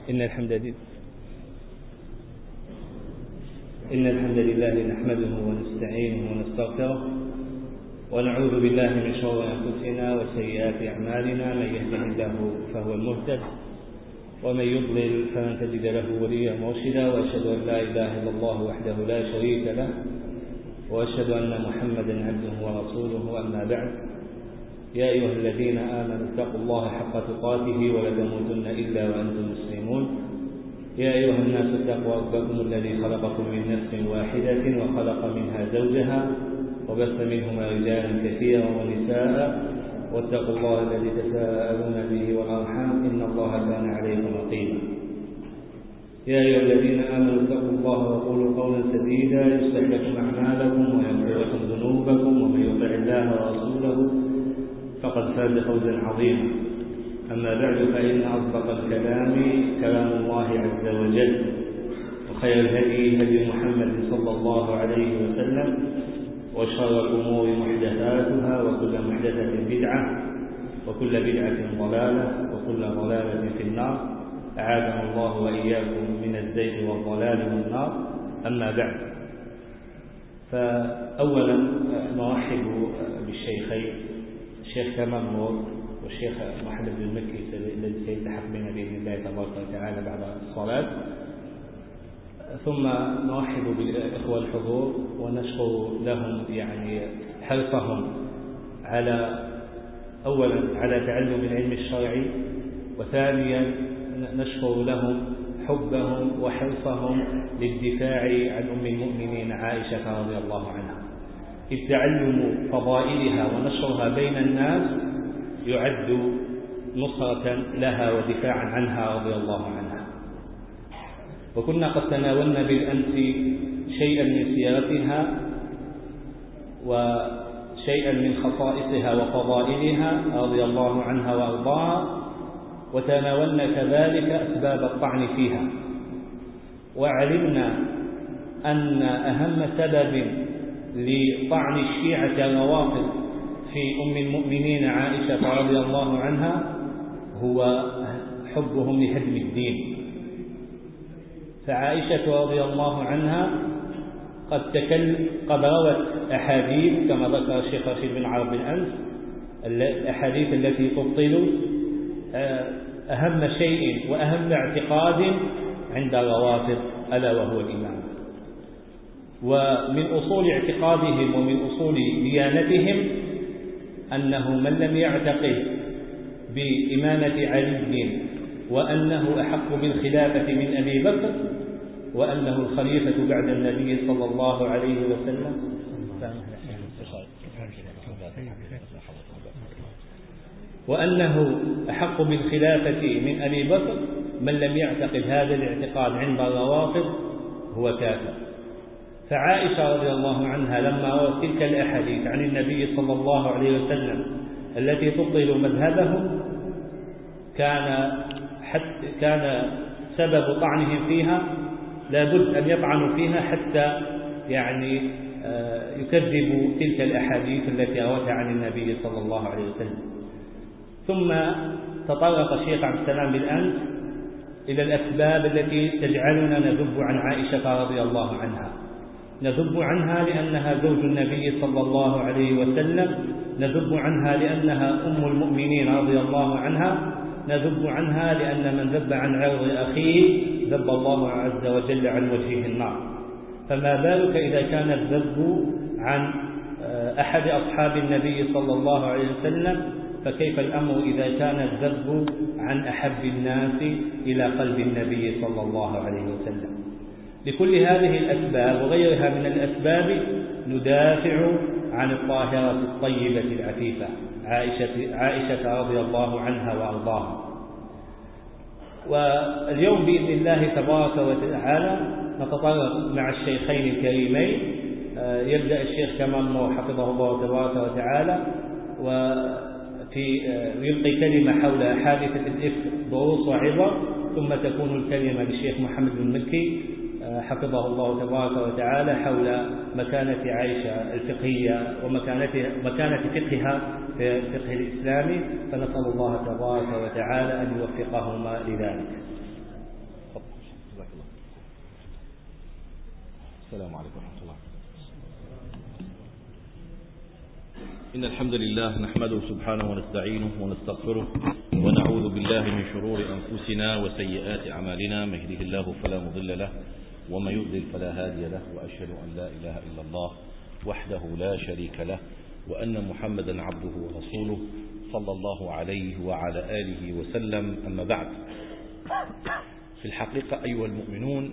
إن الحمد لله نحمده ونستعينه ونستغفره ونعوذ بالله من شرور أنفسنا وسيئات أعمالنا. من يهده الله فهو المهتد ومن يضلل فلن تجد له وليا مرشدا. وأشهد أن لا إله إلا الله وحده لا شريك له وأشهد أن محمدا عبده ورسوله. أما بعد، يا أيها الذين آمنوا اتقوا الله حق تقاته ولا تموتن إلا وأنتم مسلمون. يا أيها الناس اتقوا ربكم الذي خلقكم من نفس واحدة وخلق منها زوجها وبث منهما رجالا كثيرا ونساء، واتقوا الله الذي تساءلون به والأرحام إن الله كان عليكم رقيبا. يا أيها الذين آمنوا اتقوا الله وقولوا قولا سديدا يصلح لكم أعمالكم ويغفر لكم ذنوبكم، ومن يطع الله ورسوله فقد فاز فوزا عظيما. أما بعد، فإن أصدق الكلام كلام الله عز وجل، وخير الهدي هدي محمد صلى الله عليه وسلم، وشر الأمور محدثاتها، وكل محدثة بدعة، وكل بدعة ضلالة، وكل ضلالة في النار. أعاذنا الله وإياكم من الزيغ والضلال والنار. أما بعد، فأولا نرحب بالشيخين، الشيخ كمال نور والشيخ محمد بن المكي الذي سيلتحق بنا بإذن الله تبارك وتعالى بعد الصلاة. ثم نرحب بالإخوة الحضور ونشكر لهم حرصهم أولا على تعلم العلم الشرعي، وثانيا نشكر لهم حبهم وحرصهم للدفاع عن أم المؤمنين عائشة رضي الله عنها، إذ تعلم فضائلها ونشرها بين الناس يعد نصرة لها ودفاعا عنها رضي الله عنها. وكنا قد تناولنا بالأمس شيئا من سيرتها وشيئا من خصائصها وفضائلها رضي الله عنها وأرضاها، وتناولنا كذلك أسباب الطعن فيها، وعلمنا أن أهم سبب لطعن الشيعة الروافض في أم المؤمنين عائشة رضي الله عنها هو حبهم لهدم الدين. فعائشة رضي الله عنها قد روت أحاديث كما ذكر الشيخ رشيد بن عرب بالأمس، الأحاديث التي تبطل أهم شيء وأهم اعتقاد عند الروافض ألا وهو الإمامة. ومن أصول اعتقادهم ومن أصول ديانتهم أنه من لم يعتقد بإمامة علي وأنه أحق بالخلافة من أبي بكر وأنه الخليفة بعد النبي صلى الله عليه وسلم وأنه أحق بالخلافة من أبي بكر، من لم يعتقد هذا الاعتقاد عند الروافض هو كافر. فعائشة رضي الله عنها لما روت تلك الأحاديث عن النبي صلى الله عليه وسلم التي تبطل مذهبه كان سبب طعنهم فيها لابد أن يطعنوا فيها حتى يكذبوا تلك الأحاديث التي روتها عن النبي صلى الله عليه وسلم. ثم تطرق الشيخ عبد السلام بالأمس إلى الأسباب التي تجعلنا نذب عن عائشة رضي الله عنها. نذب عنها لأنها زوج النبي صلى الله عليه وسلم، نذب عنها لأنها أم المؤمنين رضي الله عنها، نذب عنها لأن من ذب عن عرض أخيه ذب الله عز وجل عن وجهه النار. فما بالك إذا كان الذب عن أحد أصحاب النبي صلى الله عليه وسلم، فكيف الأمر إذا كان الذب عن أحب الناس إلى قلب النبي صلى الله عليه وسلم. لكل هذه الأسباب وغيرها من الأسباب ندافع عن الطاهرة الطيبة العفيفة عائشة رضي الله عنها وأرضاها. واليوم بإذن الله تبارك وتعالى نتطرق مع الشيخين الكريمين. يبدأ الشيخ كمال نور حفظه الله تبارك وتعالى ويلقي كلمة حول حادثة الإفك دروس وعظة، ثم تكون الكلمة للشيخ محمد بن مكي حفظه الله تبارك وتعالى حول مكانة عائشة الفقهية ومكانة فقهها في الفقه الإسلامي، فنسأل الله تبارك وتعالى أن يوفقهما لذلك. السلام عليكم ورحمة الله. إن الحمد لله نحمده سبحانه ونستعينه ونستغفره ونعوذ بالله من شرور أنفسنا وسيئات أعمالنا. من يهده الله فلا مضل له ومن يضلل فلا هادي له، وأشهد أن لا إله إلا الله وحده لا شريك له، وأن محمدا عبده ورسوله صلى الله عليه وعلى آله وسلم. أما بعد، في الحقيقة أيها المؤمنون،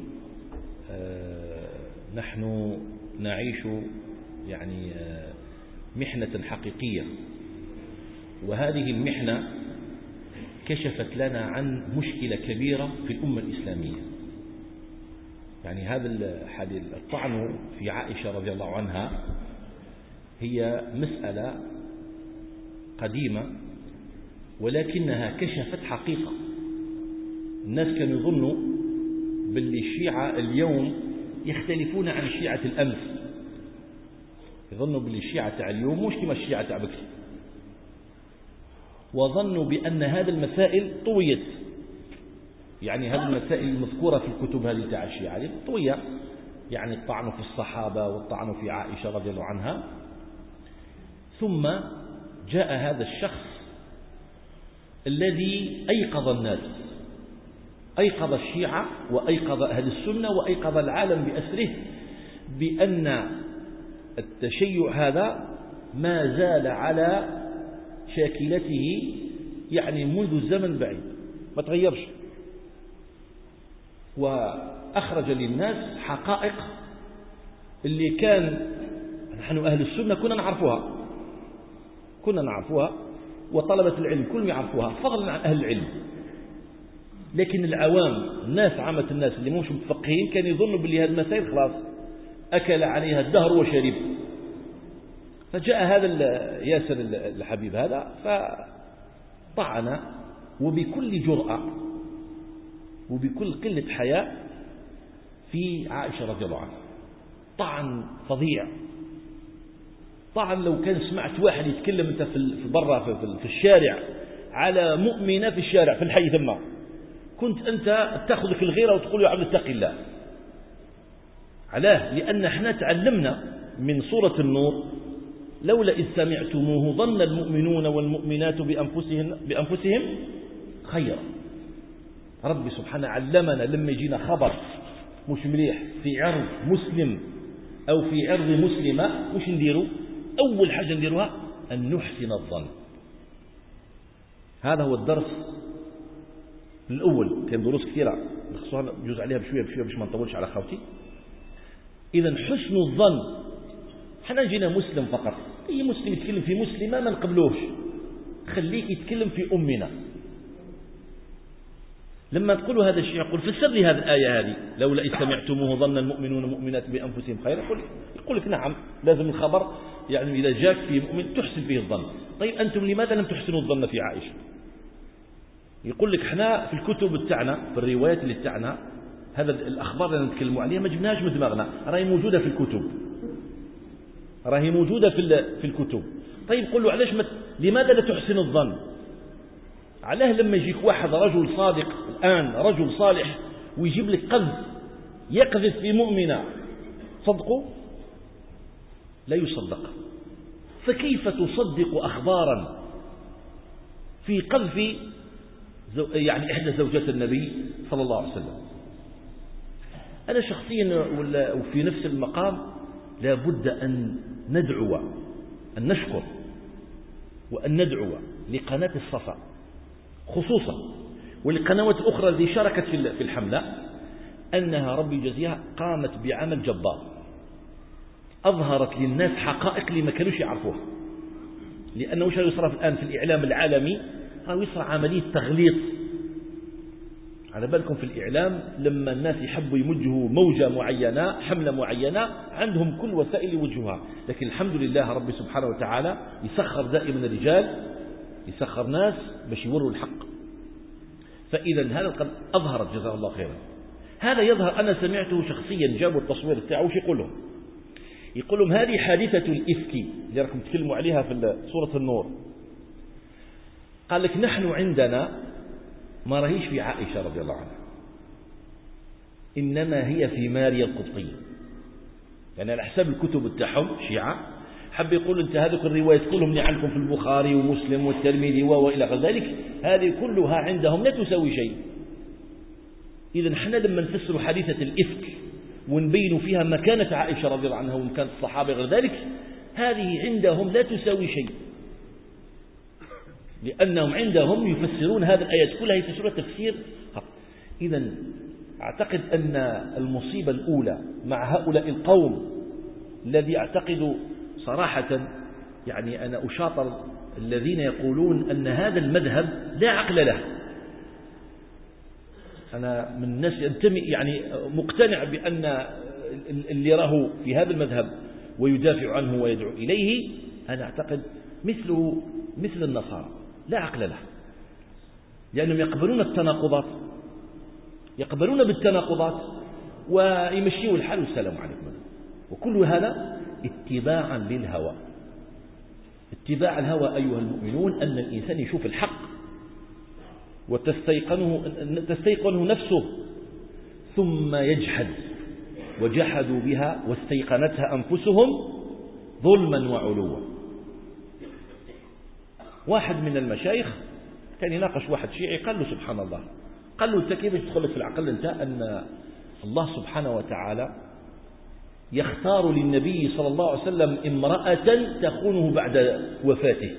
نحن نعيش يعني محنة حقيقية، وهذه المحنة كشفت لنا عن مشكلة كبيرة في الأمة الإسلامية. يعني هذا الطعن في عائشة رضي الله عنها هي مسألة قديمة، ولكنها كشفت حقيقة. الناس كانوا يظنوا باللي الشيعة اليوم يختلفون عن الشيعة الأمس، يظنوا باللي الشيعة تاع اليوم مش كما الشيعة تاع بكري، وظنوا بأن هذه المسائل طويت. يعني هذه المسائل المذكورة في الكتب هذه تاع الشيعة طوية، يعني الطعن في الصحابة والطعن في عائشة رضي الله عنها. ثم جاء هذا الشخص الذي أيقظ الناس، أيقظ الشيعة وأيقظ أهل السنة وأيقظ العالم بأسره بأن التشيع هذا ما زال على شاكلته، يعني منذ زمن بعيد ما تغيرش. وأخرج للناس حقائق اللي كان نحن أهل السنة كنا نعرفوها وطلبة العلم كلهم يعرفوها فضلا عن أهل العلم. لكن العوام، الناس عامة الناس اللي مش متفقهين، كانوا يظنوا باللي هذه المسائل خلاص أكل عليها الدهر وشرب. فجاء هذا ياسر الحبيب هذا فطعن وبكل جرأة وبكل قلة حياء في عائشة رضي الله عنها. طعن فظيع، طعن لو كان سمعت واحد يتكلم انت في برا في الشارع على مؤمنة في الشارع في الحي ثم، كنت أنت تأخذك الغيرة وتقول يا عبد اتق الله. علاه؟ لأن احنا تعلمنا من سورة النور: لولا إذ سمعتموه ظن المؤمنون والمؤمنات بأنفسهم خيرا. ربي سبحانه علمنا لما يجينا خبر مش مليح في عرض مسلم أو في عرض مسلمة، مش نديروا أول حاجة نديروها أن نحسن الظن. هذا هو الدرس الأول. كان دروس كثيرة نخصوها نجوز عليها بشوية باش ما نطولش على خوتي. إذا حسن الظن، حنا جينا مسلم فقط، أي مسلم يتكلم في مسلمة ما نقبلوش، خليك يتكلم في أمنا. لما تقولوا هذا الشيء يقول فسر لي هذه الآية هذه: لولا إذ سمعتموه ظن المؤمنون والمؤمنات بأنفسهم خيرا. يقول لك نعم، لازم الخبر يعني إذا جاك في مؤمن تحسن فيه الظن. طيب أنتم لماذا لم تحسنوا الظن في عائشة؟ يقول لك احنا في الكتب تاعنا، في الروايات اللي تاعنا، هذا الأخبار اللي نتكلموا عليها ما جبناهاش من دماغنا، راهي موجودة في الكتب، راهي موجودة في الكتب. طيب قل له علاش لماذا لا تحسن الظن؟ علاه لما يجيك واحد رجل صادق الآن، رجل صالح، ويجيب لك قذف، يقذف في مؤمنة، صدقوا؟ لا يصدق. فكيف تصدق أخبارا في قذف يعني إحدى زوجات النبي صلى الله عليه وسلم؟ أنا شخصيا وفي نفس المقام لابد أن ندعو، أن نشكر وأن ندعو لقناة الصفا خصوصا والقنوات الأخرى التي شاركت في الحملة، أنها ربي يجزيها قامت بعمل جبار، أظهرت للناس حقائق اللي ما كانوش يعرفوها. لأنه وش يصرف الآن في الإعلام العالمي؟ يصرف عملية تغليط. على بالكم في الإعلام لما الناس يحبوا يوجهوا موجة معينة، حملة معينة، عندهم كل وسائل يوجهوها. لكن الحمد لله ربي سبحانه وتعالى يسخر دائما الرجال، يسخر ناس باش يوروا الحق. فإذا هذا قد أظهرت، جزاه الله خيرا. هذا يظهر، أنا سمعته شخصيا، جابوا التصوير بتاعه، وش يقول لهم؟ يقول لهم هذه حادثة الإفك اللي راكم تكلموا عليها في سورة النور. قال لك نحن عندنا ما راهيش في عائشة رضي الله عنها، إنما هي في ماريا القبطية. يعني على حساب الكتب بتاعهم الشيعة حب يقول أنت هذوك الروايات كلهم اللي عندكم في البخاري ومسلم والترمذي وإلى غير ذلك هذه كلها عندهم لا تساوي شيء. إذا احنا لما نفسر حادثة الإفك ونبين فيها مكانة عائشة رضي الله عنها ومكانة الصحابة غير ذلك هذه عندهم لا تساوي شيء، لأنهم عندهم يفسرون هذه الآيات كلها يفسرون تفسير خط. إذا أعتقد أن المصيبة الأولى مع هؤلاء القوم الذي أعتقد صراحة يعني أنا أشاطر الذين يقولون أن هذا المذهب لا عقل له. أنا من الناس ينتمي يعني مقتنع بأن اللي يراه في هذا المذهب ويدافع عنه ويدعو إليه أنا أعتقد مثل النصارى لا عقل له، لأنهم يقبلون التناقضات، يقبلون بالتناقضات ويمشيوا الحال والسلام عليكم. وكل هذا اتباعا للهوى. اتباع الهوى أيها المؤمنون أن الإنسان يشوف الحق وتستيقنه نفسه ثم يجحد، وجحدوا بها واستيقنتها أنفسهم ظلما وعلوا. واحد من المشايخ كان يناقش واحد شيعي قال له سبحان الله، قال له أنت كيف تدخل في العقل أنت أن الله سبحانه وتعالى يختار للنبي صلى الله عليه وسلم امرأة تخونه بعد وفاته؟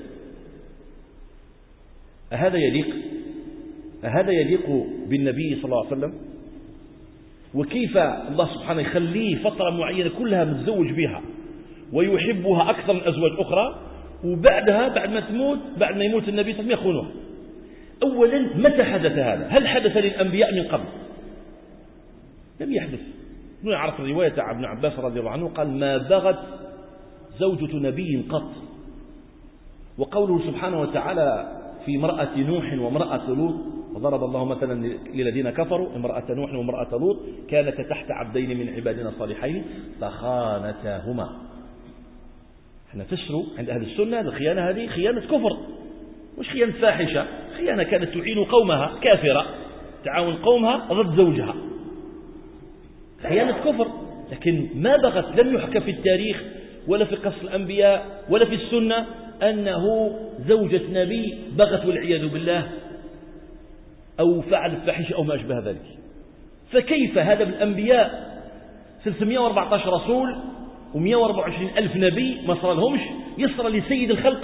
أهذا يليق بالنبي صلى الله عليه وسلم؟ وكيف الله سبحانه يخليه فترة معينة كلها متزوج بها ويحبها أكثر من أزواج أخرى، وبعدها بعد ما يموت النبي صلى الله عليه وسلم يخونها؟ أولا متى حدث هذا؟ هل حدث للأنبياء من قبل؟ لم يحدث. نعرف الرواية عن ابن عباس رضي الله عنه قال ما بغت زوجة نبي قط. وقوله سبحانه وتعالى في امرأة نوح وامرأة لوط وضرب الله مثلا للذين كفروا امرأة نوح وامرأة لوط كانتا تحت عبدين من عبادنا صالحين فخانتاهما. احنا فسروا عند أهل السنة الخيانة هذه خيانة كفر، مش خيانة فاحشة، خيانة كانت تعين قومها كافرة تعاون قومها ضد زوجها، خيانة كفر. لكن ما بغت، لم يحكى في التاريخ ولا في قصص الأنبياء ولا في السنة أنه زوجة نبي بغت والعياذ بالله أو فعلت فاحشة أو ما أشبه ذلك. فكيف هذا بالأنبياء 314 رسول و124 ألف نبي ما صار لهمش يصر لسيد الخلق؟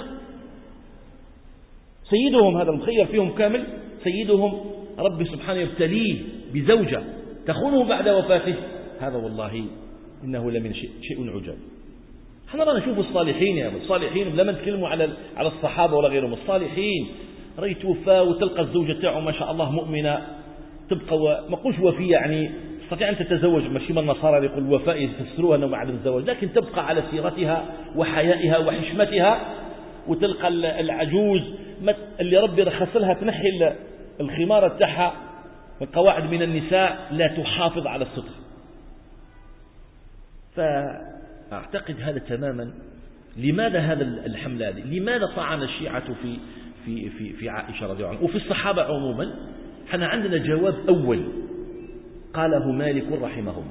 سيدهم هذا المخير فيهم كامل، سيدهم رب سبحانه يبتليه بزوجة تخونه بعد وفاته. هذا والله إنه لمن شيء عجاب. احنا نشوف الصالحين يا الصالحين لما نتكلموا على الصحابة ولا غيرهم، الصالحين رأي توفى وتلقى الزوجة تاعه ما شاء الله مؤمنة تبقى ما قلش وفية، يعني تستطيع أن تتزوج، ماشي من النصارى يقول الوفاء يفسروها أنه بعد الزواج، لكن تبقى على سيرتها وحيائها وحشمتها. وتلقى العجوز اللي ربي رخص لها تنحي الخمار تاعها والقواعد من النساء لا تحافظ على الستر. فأعتقد هذا تماما. لماذا هذا الحمل هذه؟ لماذا طعن الشيعة في عائشة رضي الله عنها وفي الصحابة عموما؟ حنا عندنا جواب أول قاله مالك رحمه الله،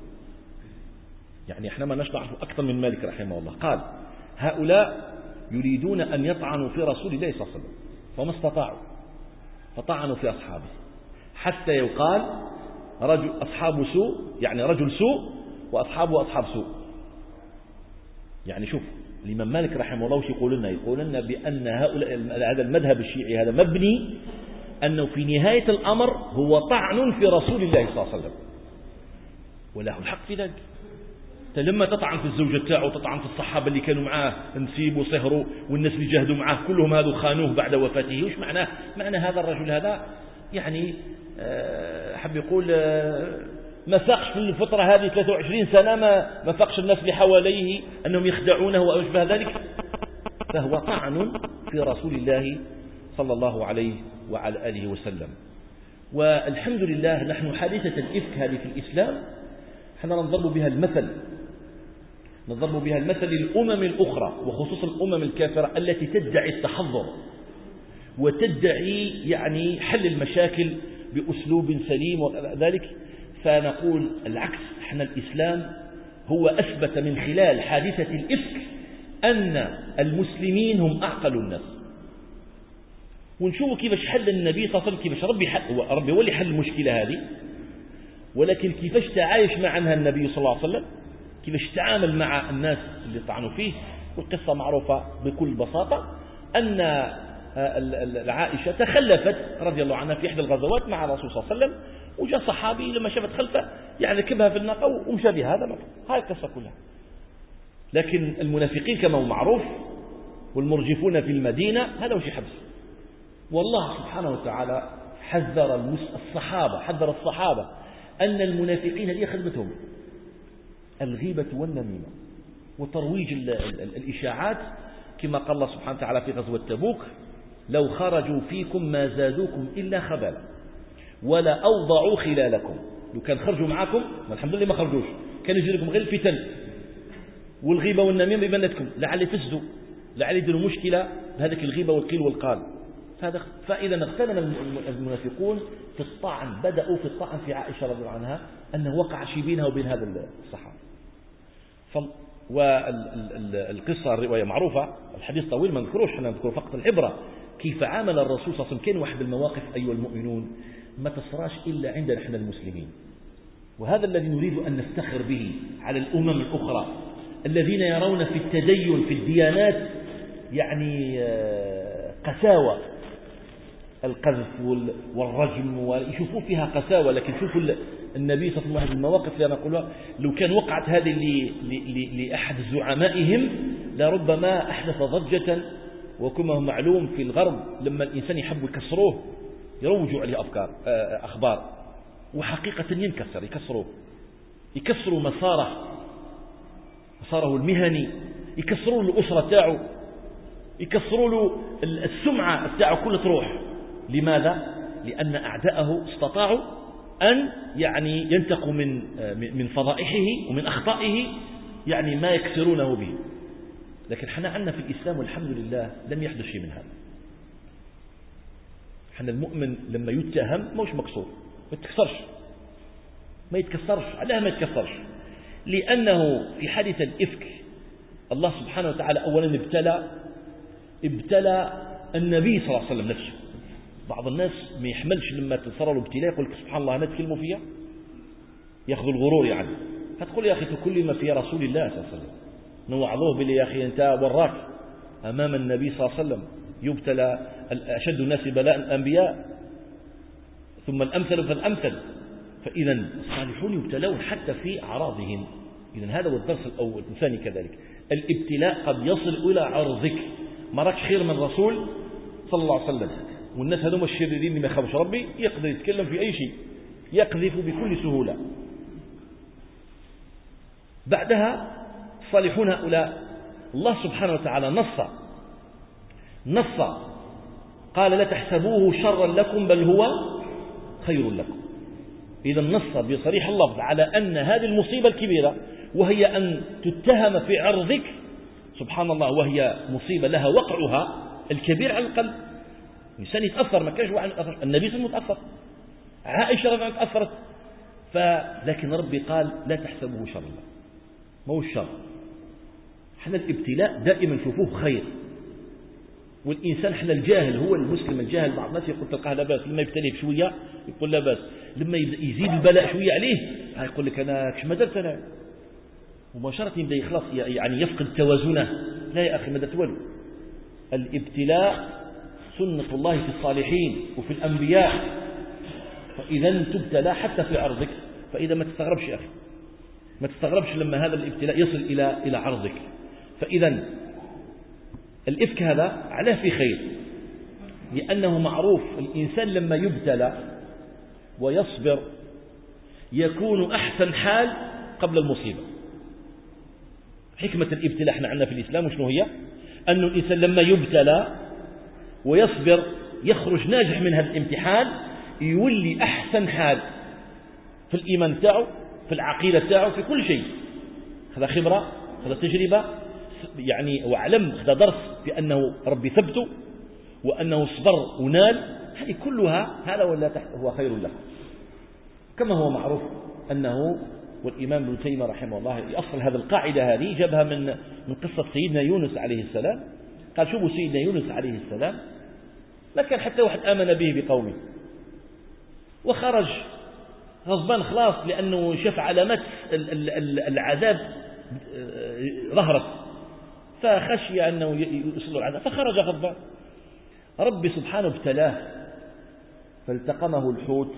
يعني احنا ما نعرف أكثر من مالك رحمه الله. قال هؤلاء يريدون أن يطعنوا في رسول الله صلى الله عليه وسلم فما استطاعوا فطعنوا في أصحابه حتى يقال رجل أصحاب سوء، يعني رجل سوء وأصحابه أصحاب سوء. يعني شوف الإمام مالك رحمه الله وش يقول لنا بأن هؤلاء هذا المذهب الشيعي هذا مبني أنه في نهاية الأمر هو طعن في رسول الله صلى الله عليه وسلم، وله الحق في ذلك. لما تطعن في الزوجة تاعه وتطعن في الصحابة اللي كانوا معاه نسيب وصهروا والناس اللي جاهدوا معاه كلهم هذو خانوه بعد وفاته، وش معنى هذا الرجل هذا؟ يعني حب يقول ما فاقش في الفترة هذه 23 سنة ما فاقش الناس اللي حواليه أنهم يخدعونه وأشبه ذلك. فهو طعن في رسول الله صلى الله عليه وعلى آله وسلم. والحمد لله نحن حادثة الإفك هذه في الإسلام احنا نضرب بها المثل للأمم الأخرى وخصوصا الأمم الكافرة التي تدعي التحضر وتدعي يعني حل المشاكل بأسلوب سليم وذلك. فنقول العكس، احنا الإسلام هو أثبت من خلال حادثة الإفك أن المسلمين هم أعقل الناس. ونشوف كيفاش حل النبي صلى الله عليه وسلم، كيفاش ربي هو اللي حل المشكلة هذه، ولكن كيفاش تعايش معها النبي صلى الله عليه وسلم، كيفاش تعامل مع الناس اللي طعنوا فيه. والقصة معروفة بكل بساطة، أن عائشة تخلفت رضي الله عنها في إحدى الغزوات مع الرسول صلى الله عليه وسلم، وجاء صحابي لما شافت خلفه يعني ركبها في الناقة ومشى بها. هاي القصة كلها. لكن المنافقين كما هو معروف والمرجفون في المدينة هذا وش حبس. والله سبحانه وتعالى حذر الصحابة أن المنافقين هذه خدمتهم الغيبة والنميمة وترويج الإشاعات، كما قال الله سبحانه وتعالى في غزوة تبوك: لو خرجوا فيكم ما زادوكم إلا خبالا ولا أوضعوا خلالكم. لو كان خرجوا معكم والحمد لله ما خرجوش، كان يجي لكم غير الفتن والغيبة والنميمة ببنتكم، لعل يفسدوا، لعل يديروا مشكلة بهذه الغيبة والقيل والقال. فإذا اغتنم المنافقون في الطعن، بدأوا في الطعن في عائشة رضي الله عنها أنه وقع شيء بينها وبين هذا الصحابي. والقصة الرواية معروفة، الحديث طويل ما نذكروش، احنا نذكر فقط العبرة كيف عامل الرسول صلى الله عليه وسلم. كان واحد المواقف أيها المؤمنون ما تصراش إلا عندنا احنا المسلمين، وهذا الذي نريد أن نفتخر به على الأمم الأخرى الذين يرون في التدين في الديانات يعني قساوة، القذف والرجم ويشوفوا فيها قساوة. لكن شوفوا النبي صلى الله عليه وسلم المواقف اللي أنا أقولها، لو كان وقعت هذه لأحد زعمائهم لربما أحدث ضجة. وكما هو معلوم في الغرب لما الإنسان يحب يكسروه يروجوا عليه أخبار، وحقيقة يكسروا مساره المهني، يكسروا له الأسرة تاعه، يكسروا له السمعة تاعه كلها تروح. لماذا؟ لأن أعداءه استطاعوا أن يعني ينتقوا من فضائحه ومن أخطائه يعني ما يكسرونه به. لكن حنا عندنا في الإسلام والحمد لله لم يحدث شيء من هذا. حنا المؤمن لما يتهم موش مكسور، ما يتكسرش. علاه ما يتكسرش؟ لأنه في حادث الإفك الله سبحانه وتعالى أولا ابتلى النبي صلى الله عليه وسلم نفسه. بعض الناس ما يحملش لما تصير له ابتلاء يقول لك سبحان الله أنا تكلموا فيها، ياخذ الغرور يعني. هتقول يا أخي كل ما في رسول الله صلى الله عليه وسلم نوعظوه بالله يا أخي أنت وراك أمام النبي صلى الله عليه وسلم يبتلى أشد الناس بلاء الأنبياء ثم الأمثل فالأمثل. فإذا الصالحون يبتلون حتى في أعراضهم. إذا هذا هو الدرس الأول. الثاني كذلك الابتلاء قد يصل إلى عرضك. ما راكش خير من رسول صلى الله عليه وسلم، والناس هذول الشريرين اللي ما يخافوش ربي يقدر يتكلم في أي شيء، يقذف بكل سهولة. بعدها الصالحون هؤلاء الله سبحانه وتعالى نص قال لا تحسبوه شرا لكم بل هو خير لكم. إذا نص بصريح اللفظ على أن هذه المصيبة الكبيرة وهي أن تتهم في عرضك سبحان الله، وهي مصيبة لها وقعها الكبير على القلب. الإنسان يتأثر، ما كانش واحد يتأثر، النبي صلى الله عليه وسلم متأثر، عائشة رضي الله عنها تأثرت. لكن ربي قال لا تحسبوه شرا لكم، ما هو الشر. احنا الابتلاء دائما نشوفوه خير. والإنسان احنا الجاهل هو المسلم الجاهل، بعض الناس يقول تلقاه لا بأس، لما يبتليه بشوية يقول لا بأس، لما يزيد البلاء شوية عليه يقول لك أنا كش ما درت أنا، مباشرة يبدأ يخلص يعني يفقد توازنه. لا يا أخي ما درت والو. الابتلاء سنة الله في الصالحين وفي الأنبياء. فإذا تبتلى حتى في عرضك، فإذا ما تستغربش يا أخي، ما تستغربش لما هذا الابتلاء يصل إلى عرضك. فإذا الإفك هذا عليه في خير، لأنه معروف الإنسان لما يبتلى ويصبر يكون أحسن حال قبل المصيبة. حكمة الابتلاء احنا عندنا في الإسلام وشنو هي؟ أن الإنسان لما يبتلى ويصبر يخرج ناجح من هذا الامتحان، يولي أحسن حال في الإيمان تاعه، في العقيدة تاعه، في كل شيء. هذا خبرة، هذا تجربة يعني، وعلم، هذا درس بأنه ربي ثبته وأنه صبر ونال. هذه كلها هذا ولا هو خير له. كما هو معروف أنه والإمام ابن تيمية رحمه الله يأصل هذا القاعدة هذه جابها من قصة سيدنا يونس عليه السلام. قال شوفوا سيدنا يونس عليه السلام ما كان حتى واحد آمن به بقومه، وخرج غضبان خلاص لأنه شاف علامات العذاب ظهرت، فخشي أنه يوصل العذاب فخرج غضبان. ربي سبحانه ابتلاه فالتقمه الحوت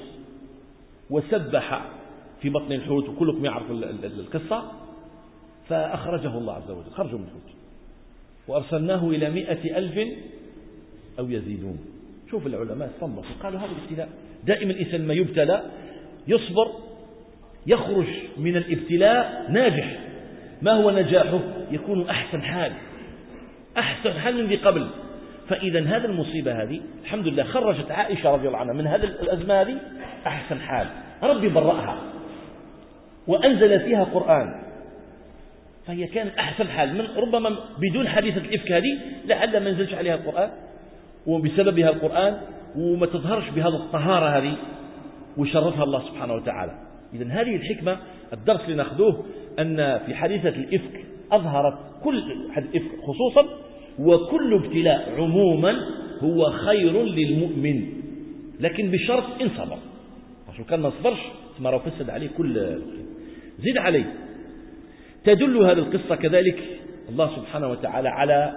وسبح في بطن الحوت، وكلكم يعرف القصة، فأخرجه الله عز وجل، خرجه من الحوت وأرسلناه إلى 100,000 أو يزيدون. شوف العلماء صنفوا قالوا هذا الابتلاء دائما الإنسان ما يبتلى يصبر يخرج من الابتلاء ناجح. ما هو نجاحه؟ يكون أحسن حال من ذي قبل. فإذا هذا المصيبة هذه الحمد لله خرجت عائشة رضي الله عنها من هذه الأزمة هذه أحسن حال، ربي برأها وأنزل فيها قرآن، فهي كانت أحسن حال من ربما بدون حادثة الإفك هذه لعل ما ينزلش عليها القرآن وبسببها القرآن وما تظهرش بهذا الطهارة هذه وشرفها الله سبحانه وتعالى. إذن هذه الحكمة الدرس اللي نأخذوه أن في حادثة الإفك أظهرت كل حادثة الإفك خصوصا وكل ابتلاء عموما هو خير للمؤمن، لكن بشرط إن صبر. عشان كان ما صبرش ما راه فسد عليه كل. زيد عليه تدل هذه القصة كذلك الله سبحانه وتعالى على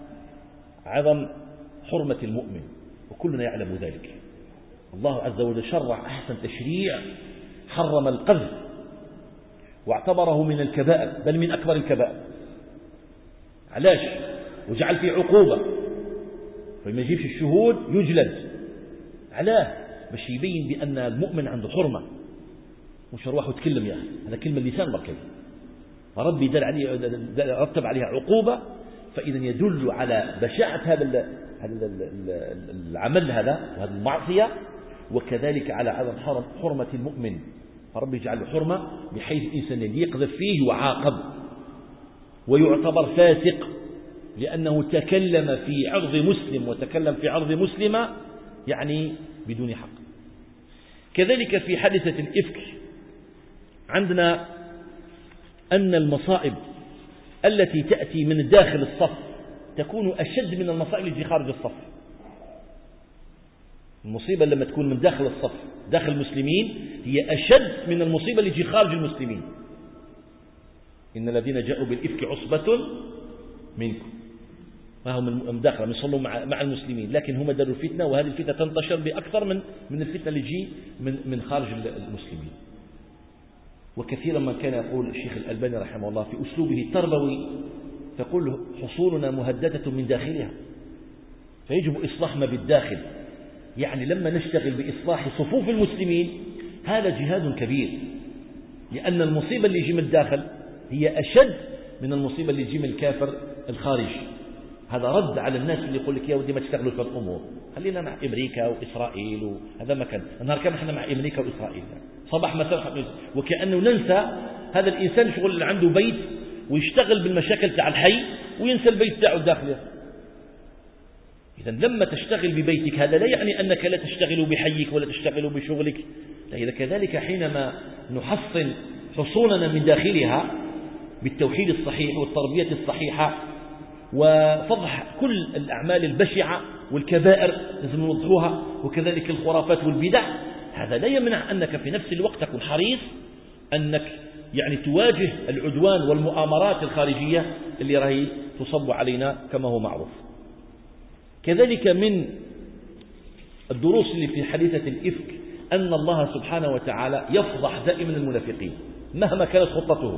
عظم حرمة المؤمن، وكلنا يعلم ذلك. الله عز وجل شرع أحسن تشريع، حرم القذف واعتبره من الكبائر بل من أكبر الكبائر. علاش؟ وجعل فيه عقوبة، فما يجيبش الشهود يجلد. علاه؟ باش يبين بأن المؤمن عنده حرمة، مش روح وتكلم يا أخي، هذا كلمة اللسان بركي. ربي دل عليه رتب عليها عقوبة، فإذا يدل على بشاعة هذا العمل هذا وهذه المعصية، وكذلك على عدم حرمة المؤمن. فربي يجعل له حرمة بحيث الإنسان الذي يقذف فيه وعاقب ويعتبر فاسق لأنه تكلم في عرض مسلم وتكلم في عرض مسلمة يعني بدون حق. كذلك في حادثة الإفك عندنا أن المصائب التي تأتي من داخل الصف تكون أشد من المصائب التي خارج الصف. المصيبة لما تكون من داخل الصف داخل المسلمين هي أشد من المصيبة التي خارج المسلمين. إن الذين جاءوا بالإفك عصبة منكم، ما هم داخل يصلوا مع المسلمين، لكن هم داروا الفتنة، وهذه الفتنة تنتشر بأكثر من الفتنة اللي تجي من خارج المسلمين. وكثيرا ما كان يقول الشيخ الألباني رحمه الله في أسلوبه التربوي تقول حصولنا مهددة من داخلها، فيجب إصلاح ما بالداخل. يعني لما نشتغل بإصلاح صفوف المسلمين هذا جهاد كبير، لأن المصيبة اللي يجي من الداخل هي أشد من المصيبة اللي يجي من الكافر الخارج. هذا رد على الناس اللي يقول لك يا ودي ما تشتغلوا في الأمور، خلينا مع أمريكا وإسرائيل وهذا ما كان. النهار كامل احنا مع أمريكا وإسرائيل صباح مساء، وكأنه ننسى هذا الإنسان شغل اللي عنده بيت ويشتغل بالمشاكل تاع الحي وينسى البيت تاعه الداخلي. إذا لما تشتغل ببيتك هذا لا يعني أنك لا تشتغل بحيك ولا تشتغل بشغلك، إذا كذلك حينما نحصن حصوننا من داخلها بالتوحيد الصحيح والتربية الصحيحة وفضح كل الأعمال البشعة والكبائر لازم نوضحوها، وكذلك الخرافات والبدع، هذا لا يمنع أنك في نفس الوقت تكون حريص أنك يعني تواجه العدوان والمؤامرات الخارجية اللي راهي تصب علينا كما هو معروف. كذلك من الدروس اللي في حادثة الإفك أن الله سبحانه وتعالى يفضح دائما المنافقين مهما كانت خطتهم،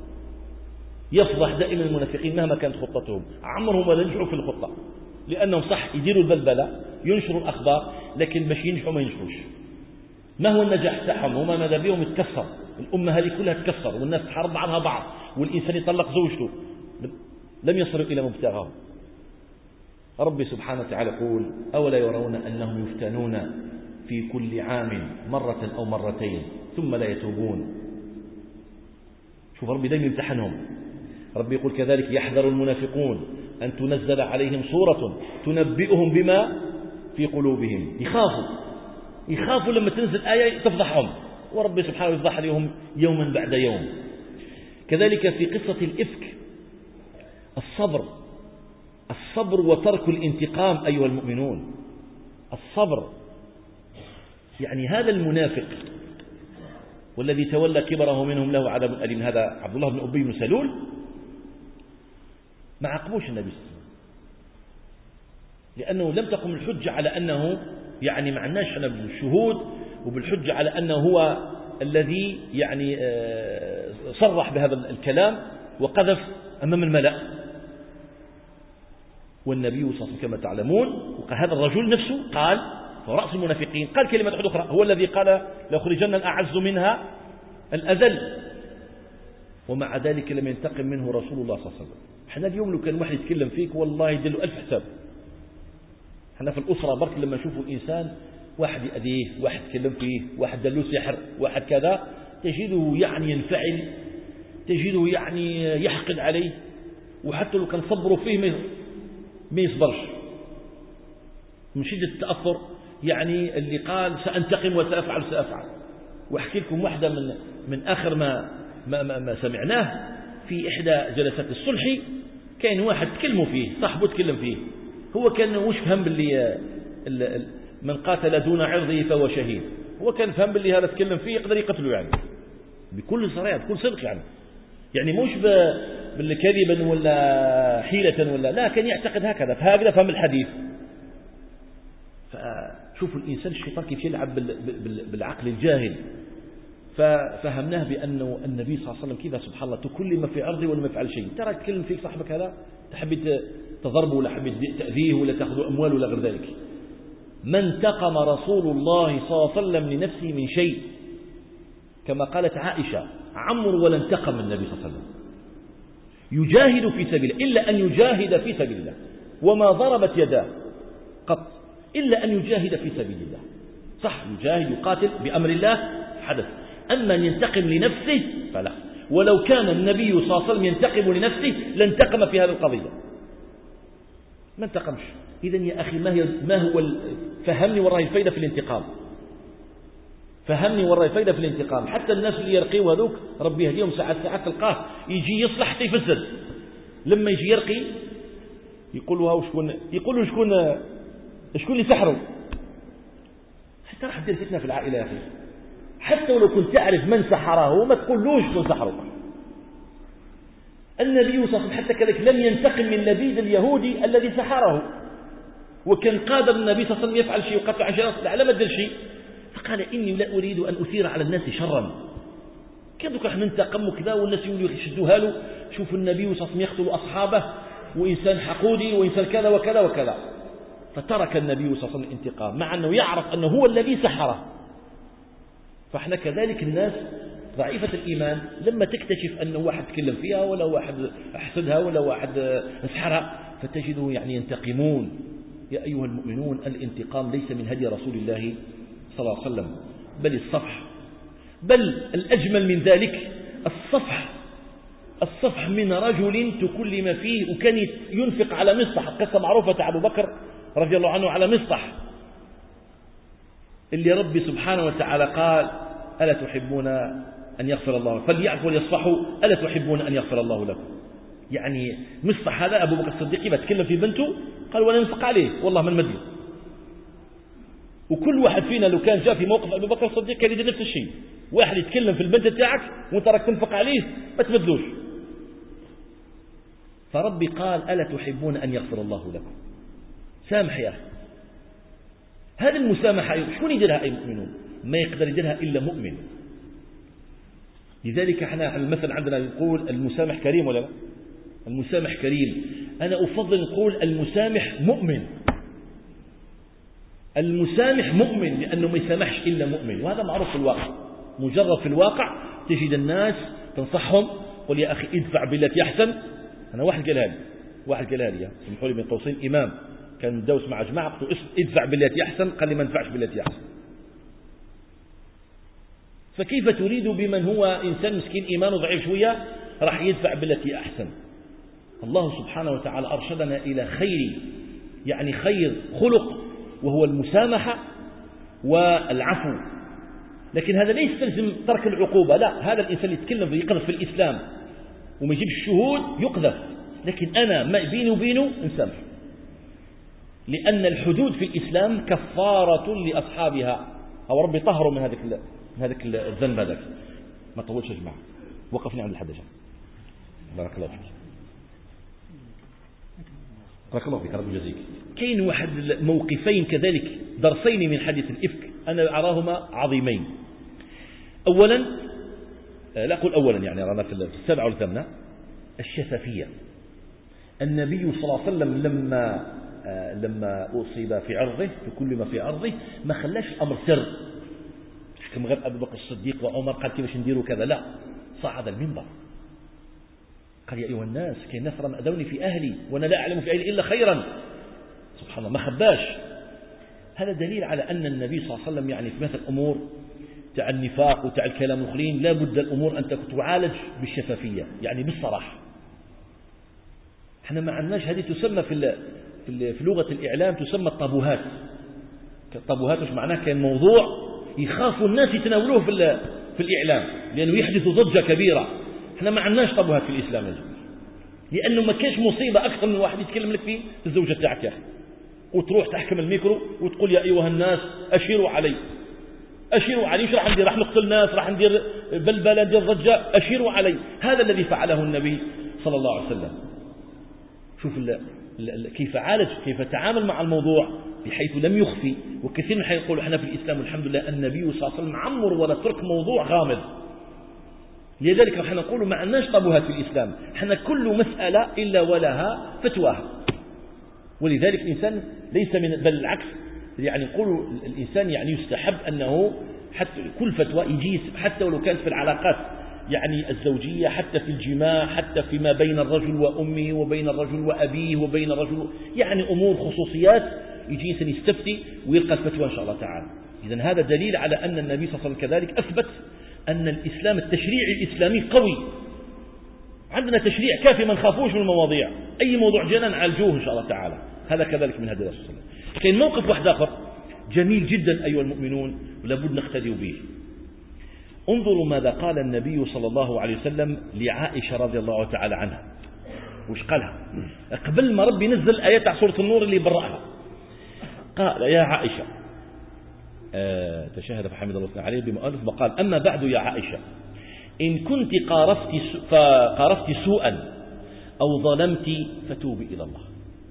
يفضح دائما المنافقين مهما كانت خطتهم، عمرهم ما ينجحوا في الخطة، لأنهم صح يديروا البلبلة ينشروا الأخبار، لكن باش ينجحوا ما ينجحوش. ما هو النجاح تاعهم؟ هما ماذا بهم تكسر، الأمة هذه كلها تكسر والناس تحارب عنها بعض والإنسان يطلق زوجته، لم يصلوا إلى مبتغاهم. ربي سبحانه وتعالى يقول أولا يرون أنهم يفتنون في كل عام مرة أو مرتين ثم لا يتوبون. شوف ربي دائما يمتحنهم. ربي يقول كذلك يحذر المنافقون أن تنزل عليهم سورة تنبئهم بما في قلوبهم. يخافوا لما تنزل آية تفضحهم، ورب سبحانه يفضح عليهم يوما بعد يوم. كذلك في قصة الإفك الصبر وترك الانتقام أيها المؤمنون. الصبر، يعني هذا المنافق والذي تولى كبره منهم له عذاب أليم، هذا عبد الله بن أبي بن سلول، ما عاقبوش النبي صلى الله عليه وسلم لأنه لم تقم الحجة على أنه يعني معناش احنا بالشهود وبالحجة على أنه هو الذي يعني صرح بهذا الكلام وقذف أمام الملأ. والنبي صلى الله عليه وسلم كما تعلمون هذا الرجل نفسه قال رأس المنافقين قال كلمة أخرى، هو الذي قال ليخرجن الأعز منها الأذل، ومع ذلك لم ينتقم منه رسول الله صلى الله عليه وسلم. احنا اليوم لو كان واحد يتكلم فيك والله يدله 1000 حساب. احنا في الأسرة برك لما نشوفوا إنسان واحد يأذيه، واحد يتكلم فيه، واحد دله سحر، واحد كذا، تجده يعني ينفعل، تجده يعني يحقد عليه، وحتى لو كان صبروا فيه ما يصبرش من شدة التأثر. يعني اللي قال سأنتقم وسأفعل سأفعل. واحكي لكم واحدة من آخر ما سمعناه في إحدى جلسات الصلح، كان واحد تكلموا فيه، صاحبه تكلم فيه، هو كان وش فهم باللي من قاتل دون عرضه فهو شهيد، هو كان فهم باللي هذا تكلم فيه يقدر يقتله يعني بكل صراحة بكل صدق، يعني مش بالكذبا ولا حيلة ولا لا، كان يعتقد هكذا، فهكذا فهم الحديث. فشوفوا الإنسان الشيطان كيف يلعب بالعقل الجاهل. ففهمناه بأنه النبي صلى الله عليه وسلم كذا سبحان الله تكلم في عرضه ولا ما يفعل شيء، ترى تكلم فيك صاحبك هذا تحب تضربه ولا حب تأذيه ولا تأخذ أموال ولا غير ذلك. ما انتقم رسول الله صلى الله عليه وسلم لنفسه من شيء، كما قالت عائشة عمر ولا انتقم النبي صلى الله عليه وسلم، يجاهد في سبيل الله إلا أن يجاهد في سبيل الله، وما ضربت يداه قط إلا أن يجاهد في سبيل الله. صح يجاهد يقاتل بأمر الله حدث، أما أن ينتقم لنفسه فلا. ولو كان النبي صلى الله عليه وسلم ينتقم لنفسه لانتقم في هذه القضية، ما انتقمش. إذن يا أخي ما هو فهمني وراي الفايدة في الانتقام، فهمني وراي الفايدة في الانتقام. حتى الناس اللي يرقيوا هذوك ربي يهديهم ساعات تلقاه يجي يصلح حتى يفسد. لما يجي يرقي يقولوا يقولوا شكون اللي سحروا، حتى راح تدير فتنة في العائلة يا أخي. حتى ولو كنت تعرف من سحره ما تقولوش من سحره. النبي صلى الله عليه وسلم حتى كذلك لم ينتقم من لبيد اليهودي الذي سحره، وكان قادر النبي صلى الله عليه وسلم يفعل شيء وقطع عشرة على ما دير شيء، فقال إني لا أريد أن أثير على الناس شرا. كيف دوك راح ننتقم وكذا والناس يقولوا يشدوها له، شوف النبي صلى الله عليه وسلم يقتل أصحابه وإنسان حقودي وإنسان كذا وكذا وكذا. فترك النبي صلى الله عليه وسلم الانتقام مع أنه يعرف أنه هو الذي سحره. فاحنا كذلك الناس ضعيفة الإيمان لما تكتشف أنه واحد تكلم فيها ولا واحد أحسدها ولا واحد أسحرها فتجده يعني ينتقمون. يا أيها المؤمنون الانتقام ليس من هدي رسول الله صلى الله عليه وسلم، بل الصفح، بل الأجمل من ذلك الصفح من رجل تكلم فيه وكان ينفق على مصطح. قصة معروفة أبو بكر رضي الله عنه على مصطح اللي ربي سبحانه وتعالى قال ألا تحبون أن يغفر الله فليعفوا وليصفحوا ألا تحبون أن يغفر الله لكم. يعني مصطح هذا أبو بكر الصديق بتكلم في بنته قال ولا ننفق عليه والله من مدين. وكل واحد فينا لو كان جاء في موقف أبو بكر الصديق كان يدير نفس الشيء. واحد يتكلم في البنت تاعك وانت راك تنفق عليه ما تبدلوش. فربي قال ألا تحبون أن يغفر الله لكم. سامح يا أخي. هذه المسامحة شكون يديرها أي مؤمنون؟ ما يقدر يديرها إلا مؤمن. لذلك احنا المثل عندنا يقول المسامح كريم ولا لا؟ المسامح كريم. أنا أفضل نقول المسامح مؤمن. المسامح مؤمن لأنه ما يسامحش إلا مؤمن، وهذا معروف في الواقع. مجرد في الواقع تجد الناس تنصحهم قل يا أخي ادفع بالتي أحسن. أنا واحد قالها لي سمحوا لي بين قوسين إمام كان متدوس مع جماعة قلت ادفع بالتي أحسن قال لي ما ندفعش بالتي أحسن. فكيف تريد بمن هو إنسان مسكين إيمانه ضعيف شوية راح يدفع بالتي أحسن؟ الله سبحانه وتعالى أرشدنا إلى خير خير خلق وهو المسامحة والعفو. لكن هذا لا يستلزم ترك العقوبة، لا، هذا الإنسان يتكلم يقذف في الإسلام وما يجيب الشهود يقذف، لكن أنا ما بيني وبينه نسامح، لأن الحدود في الإسلام كفارة لأصحابها، أو ربي طهروا من هذاك الذنب هذاك. ما طولش يا جماعة، وقفني عند الحدث. بارك الله فيك، بارك الله فيك، ربي يجزيك. كاين واحد موقفين كذلك، درسين من حديث الإفك أنا أراهما عظيمين. أولا، لا أقول أولا يعني رانا في السابعة والثامنة، الشفافية. النبي صلى الله عليه وسلم لما أصيب في عرضه، في كل ما في عرضه، ما خلاش الأمر سر، حكم غير أبو بكر الصديق وعمر قال كيفاش نديروا كذا، لا، صعد المنبر قال يا أيها الناس كاين ناس راهم أذوني في أهلي وأنا لا أعلم في أهلي إلا خيرا. سبحان الله، ما خباش. هذا دليل على أن النبي صلى الله عليه وسلم يعني في مثل الأمور تاع النفاق وتاع الكلام الآخرين لا بد الأمور أن تعالج بالشفافية، يعني بالصراحة. احنا ما عندناش، هذه تسمى في لغة الإعلام تسمى الطابوهات. الطابوهات مش معناه كان موضوع يخافوا الناس يتناولوه في الإعلام لأنه يحدث ضجة كبيرة. احنا ما عندناش طابوهات في الإسلام يا جماعة، لأنه ما كاش مصيبة أكثر من واحد يتكلم لك في الزوجة تاعك يا أخي، وتروح تحكم الميكرو وتقول يا أيها الناس أشيروا علي، أشيروا علي، وش راح ندير؟ راح نقتل ناس، راح ندير بلبلة، ندير ضجة، أشيروا علي. هذا الذي فعله النبي صلى الله عليه وسلم. شوف كيف عالج، كيف تعامل مع الموضوع بحيث لم يخفي. وكثير من يقول احنا في الإسلام والحمد لله النبي صلى الله عليه وسلم عمر ولا ترك موضوع غامض. لذلك نحن نقول ما عندناش طابوهات في الإسلام، احنا كل مسألة إلا ولها فتواها. ولذلك الإنسان ليس من، بل العكس، يعني نقول الإنسان يعني يستحب أنه حتى كل فتوى يجي، حتى ولو كانت في العلاقات يعني الزوجية، حتى في الجماع، حتى فيما بين الرجل وأمه وبين الرجل وأبيه وبين الرجل، يعني أمور خصوصيات يجي إنسان يستفتي ويلقى الفتوى إن شاء الله تعالى. إذن هذا دليل على أن النبي صلى الله عليه وسلم كذلك أثبت أن الإسلام، التشريع الإسلامي قوي. عندنا تشريع كافي، ما نخافوش من المواضيع، أي موضوع جانا نعالجوه إن شاء الله تعالى. هذا كذلك من هدي الرسول صلى الله عليه وسلم. كاين موقف واحد آخر جميل جدا أيها المؤمنون ولابد نقتدي به. انظروا ماذا قال النبي صلى الله عليه وسلم لعائشة رضي الله تعالى عنها. وش قالها قبل ما ربي نزل آيات سورة النور اللي برأها؟ قال يا عائشة، تشهد فحمد الله وثنى عليه بمؤلف وقال أما بعد يا عائشة إن كنت قارفت سوءا أو ظلمت فتوبي إلى الله.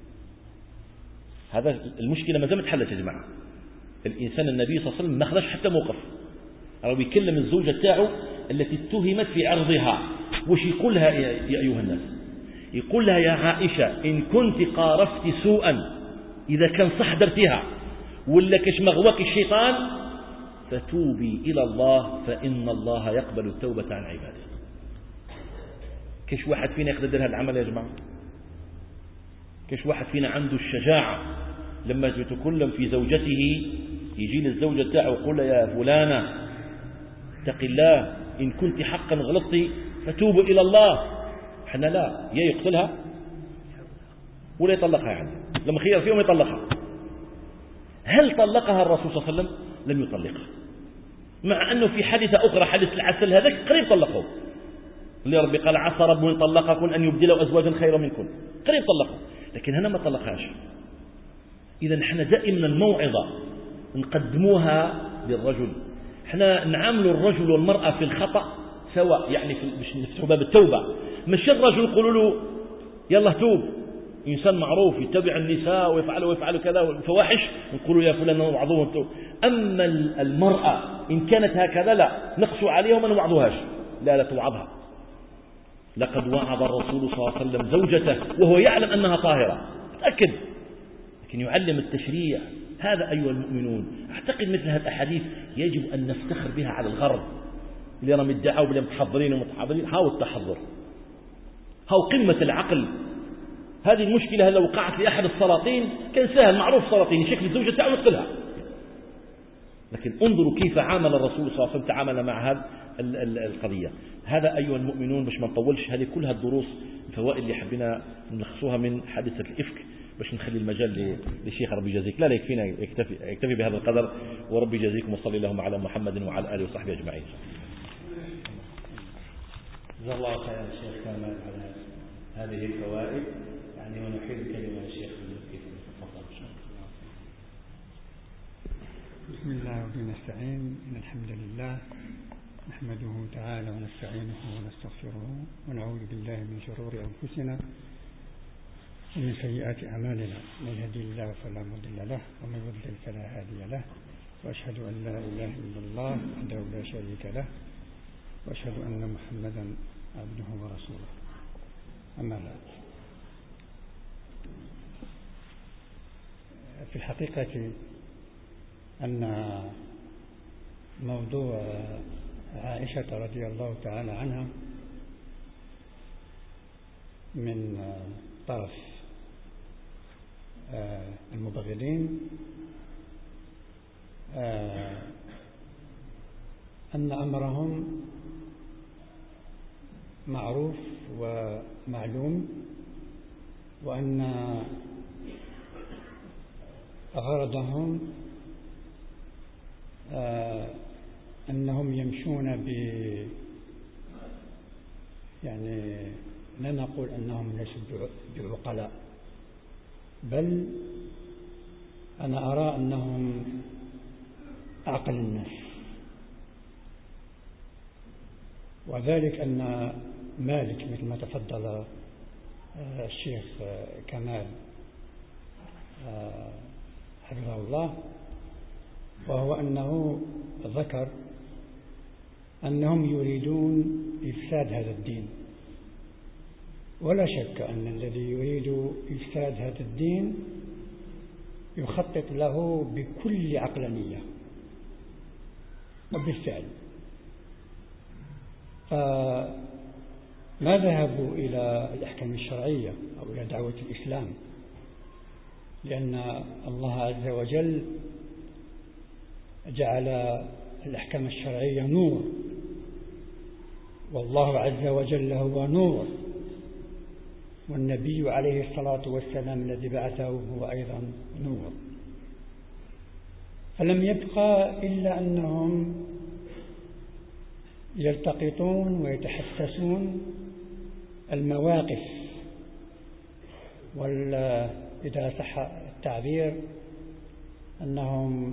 هذا المشكلة ما زالت حلت يا جماعة. الإنسان النبي صلى الله عليه وسلم ما خلاش حتى موقف، أو بيكلم الزوجة تاعه التي اتهمت في عرضها، وش يقولها يا أيها الناس؟ يقول لها يا عائشة إن كنت قارفت سوءا، إذا كان صح درتها ولا كش مغواك الشيطان، فتوبي إلى الله فإن الله يقبل التوبة عن عباده. كش واحد فينا يقدر هذا العمل يا جماعة؟ كش واحد فينا عنده الشجاعة لما يتكلم في زوجته يجي للزوجة تاعه ويقول يا فلانة اتق الله إن كنت حقا غلطتي فتوبوا إلى الله. حنا لا، يا يقتلها ولا يطلقها، يعني لما خير فيهم يطلقها. هل طلقها الرسول صلى الله عليه وسلم؟ لم يطلقها، مع أنه في حادثة أخرى، حادث العسل هذاك قريب طلقه، اللي ربي قال عسى ربه إن طلقكن أن يبدله أزواجا خيرا منكن، قريب طلقه، لكن هنا ما طلقهاش. إذا نحن دائما الموعظة نقدموها للرجل، احنا نعامل الرجل والمرأة في الخطأ سواء، يعني باش نفتحوا باب التوبة، مش الرجل يقولوا له يلا توب، إنسان معروف يتبع النساء ويفعل كذا والفواحش، نقولوا يا فلان وعظوهم التوب. أما المرأة إن كانت هكذا لا نقسوا عليها وما نوعظوهاش، لا توعظها. لقد وعظ الرسول صلى الله عليه وسلم زوجته وهو يعلم أنها طاهرة، تأكد، لكن يعلم التشريع. هذا أيها المؤمنون، أعتقد مثل هذه الأحاديث يجب أن نفتخر بها على الغرب اللي راهم يدعوا بلا متحضرين ومتحضرين. هاو التحضر، هاو قمة العقل. هذه المشكلة لو وقعت لأحد السلاطين كان سهل، معروف سلاطين يشكل الزوجة تاعه ويقتلها، لكن انظروا كيف عامل الرسول صلى الله عليه وسلم، تعامل مع هذه القضية. هذا أيها المؤمنون باش ما نطولش، هذه كلها الدروس الفوائد اللي حبينا نلخصوها من حادثة الإفك. باش نخلي المجال للشيخ ربي يجازيك. لا يكفينا، يكتفي بهذا القدر، وربي يجازيكم، وصلي اللهم على محمد وعلى آله وصحبه أجمعين. جزا الله خيرا الشيخ كمال على هذه الفوائد. يعني ونحيل كلمة الشيخ كيف تفضل إن شاء الله. بسم الله وبه نستعين. إن الحمد لله نحمده تعالى ونستعينه ونستغفره ونعوذ بالله من شرور أنفسنا ومن سيئات أعمالنا. من يهدي الله فلا مضل له ومن يضلل فلا هادي له، وأشهد أن لا إله إلا الله وحده لا شريك له، وأشهد أن محمدا عبده ورسوله. أما بعد، في الحقيقة أن موضوع عائشة رضي الله تعالى عنها من طرف المبغضين أن أمرهم معروف ومعلوم، وأن غرضهم أنهم يمشون يعني لا نقول أنهم ليسوا بعقلاء، بل أنا أرى أنهم أعقل الناس. وذلك أن مالك مثل ما تفضل الشيخ كمال حفظه الله، وهو أنه ذكر أنهم يريدون إفساد هذا الدين. ولا شك أن الذي يريد إفساد هذا الدين يخطط له بكل عقلانية وبالفعل. فما ذهبوا إلى الأحكام الشرعية أو إلى دعوة الإسلام، لأن الله عز وجل جعل الأحكام الشرعية نور، والله عز وجل هو نور، والنبي عليه الصلاة والسلام الذي بعثه هو أيضا نور. فلم يبقى إلا أنهم يلتقطون ويتحسسون المواقف، إذا صح التعبير أنهم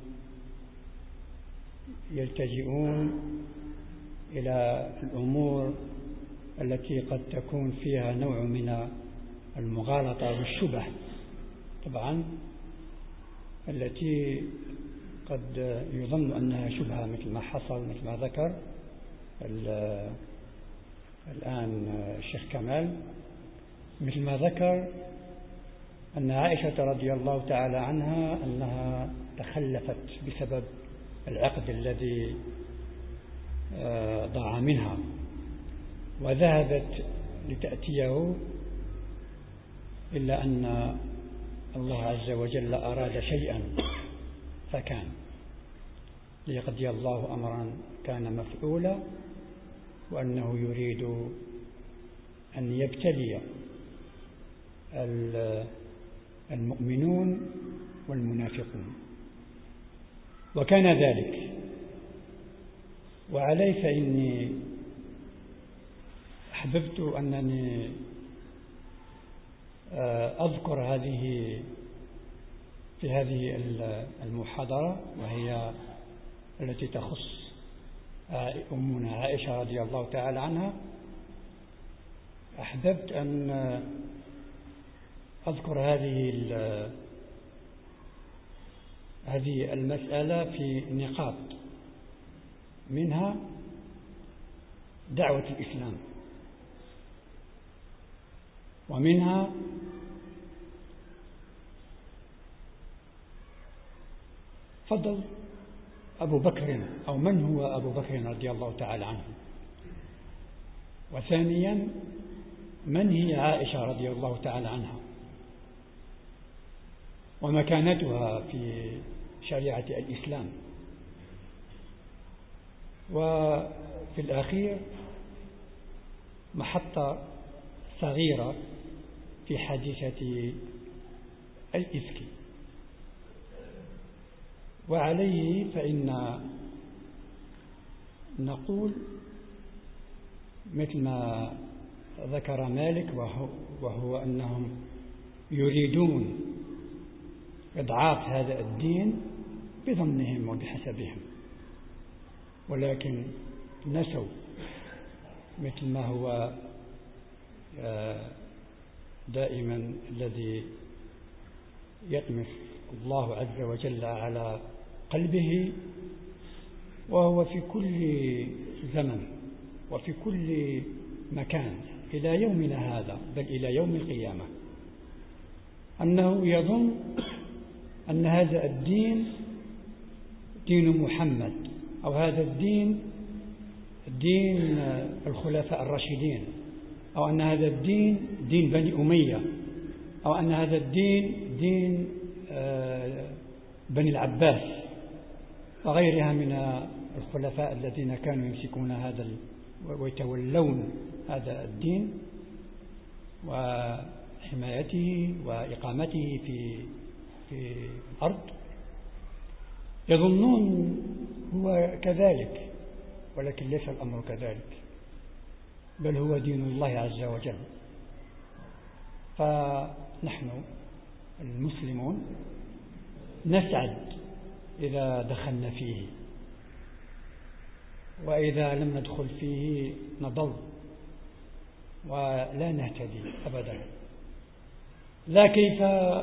يلتجئون إلى الأمور التي قد تكون فيها نوع من المغالطة والشبه، طبعا التي قد يظن أنها شبهة، مثل ما حصل، مثل ما ذكر الآن الشيخ كمال، مثل ما ذكر أن عائشة رضي الله تعالى عنها أنها تخلفت بسبب العقد الذي ضاع منها، وذهبت لتأتيه، إلا أن الله عز وجل أراد شيئا فكان، ليقضي الله أمرا كان مفعولا، وأنه يريد أن يبتلي المؤمنون والمنافقون، وكان ذلك. وعلي فإني أحببت أنني أذكر في هذه المحاضرة، وهي التي تخص أمنا عائشة رضي الله تعالى عنها. أحببت أن أذكر هذه المسألة في نقاط، منها دعوة الإسلام، ومنها فضل أبو بكر، أو من هو أبو بكر رضي الله تعالى عنه، وثانيا من هي عائشة رضي الله تعالى عنها ومكانتها في شريعة الإسلام، وفي الأخير محطة صغيرة في حادثة وعليه فإن نقول مثل ما ذكر مالك، وهو أنهم يريدون إضعاف هذا الدين بظنهم وبحسبهم، ولكن نسوا مثل ما هو دائما الذي يطمس الله عز وجل على قلبه، وهو في كل زمن وفي كل مكان إلى يومنا هذا، بل إلى يوم القيامة، أنه يظن أن هذا الدين دين محمد، أو هذا الدين دين الخلفاء الراشدين، أو أن هذا الدين دين بني أمية، أو أن هذا الدين دين بني العباس وغيرها من الخلفاء الذين كانوا يمسكون هذا ويتولون هذا الدين وحمايته وإقامته في الأرض. يظنون هو كذلك، ولكن ليس الأمر كذلك، بل هو دين الله عز وجل. فنحن المسلمون نسعد إذا دخلنا فيه، وإذا لم ندخل فيه نضل ولا نهتدي أبدا، لا كيف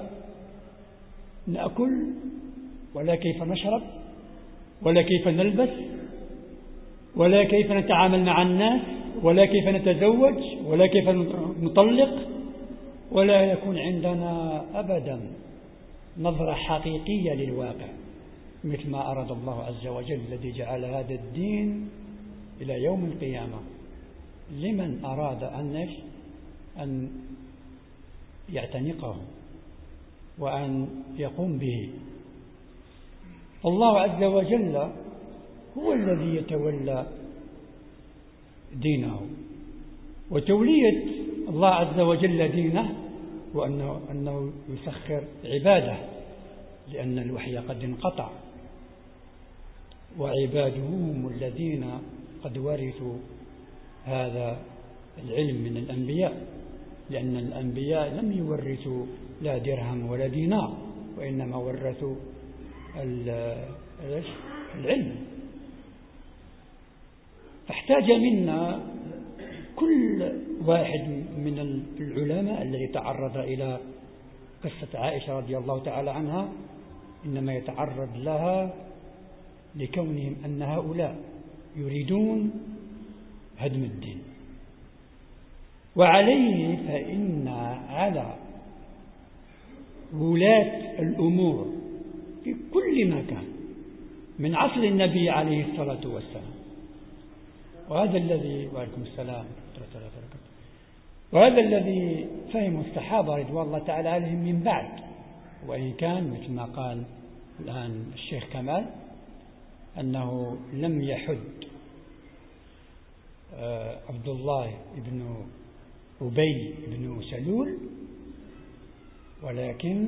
نأكل ولا كيف نشرب ولا كيف نلبس ولا كيف نتعامل مع الناس ولا كيف نتزوج ولا كيف نطلق، ولا يكون عندنا أبدا نظرة حقيقية للواقع مثل ما أراد الله عز وجل، الذي جعل هذا الدين إلى يوم القيامة لمن أراد أن يعتنقه وأن يقوم به. الله عز وجل هو الذي يتولى دينه، وتولية الله عز وجل دينه وأنه يسخر عباده، لأن الوحي قد انقطع، وعباده هم الذين قد ورثوا هذا العلم من الأنبياء، لأن الأنبياء لم يورثوا لا درهم ولا دينار، وإنما ورثوا العلم. فاحتاج منا كل واحد من العلماء الذي تعرض إلى قصة عائشة رضي الله تعالى عنها، إنما يتعرض لها لكونهم أن هؤلاء يريدون هدم الدين. وعليه فإن على ولاة الأمور في كل مكان من عصر النبي عليه الصلاة والسلام، وهذا الذي وعليكم السلام وهذا الذي فهم الصحابة رضوان الله تعالى عليهم من بعد، وإن كان مثل ما قال الآن الشيخ كمال أنه لم يحد عبد الله بن أبي بن سلول، ولكن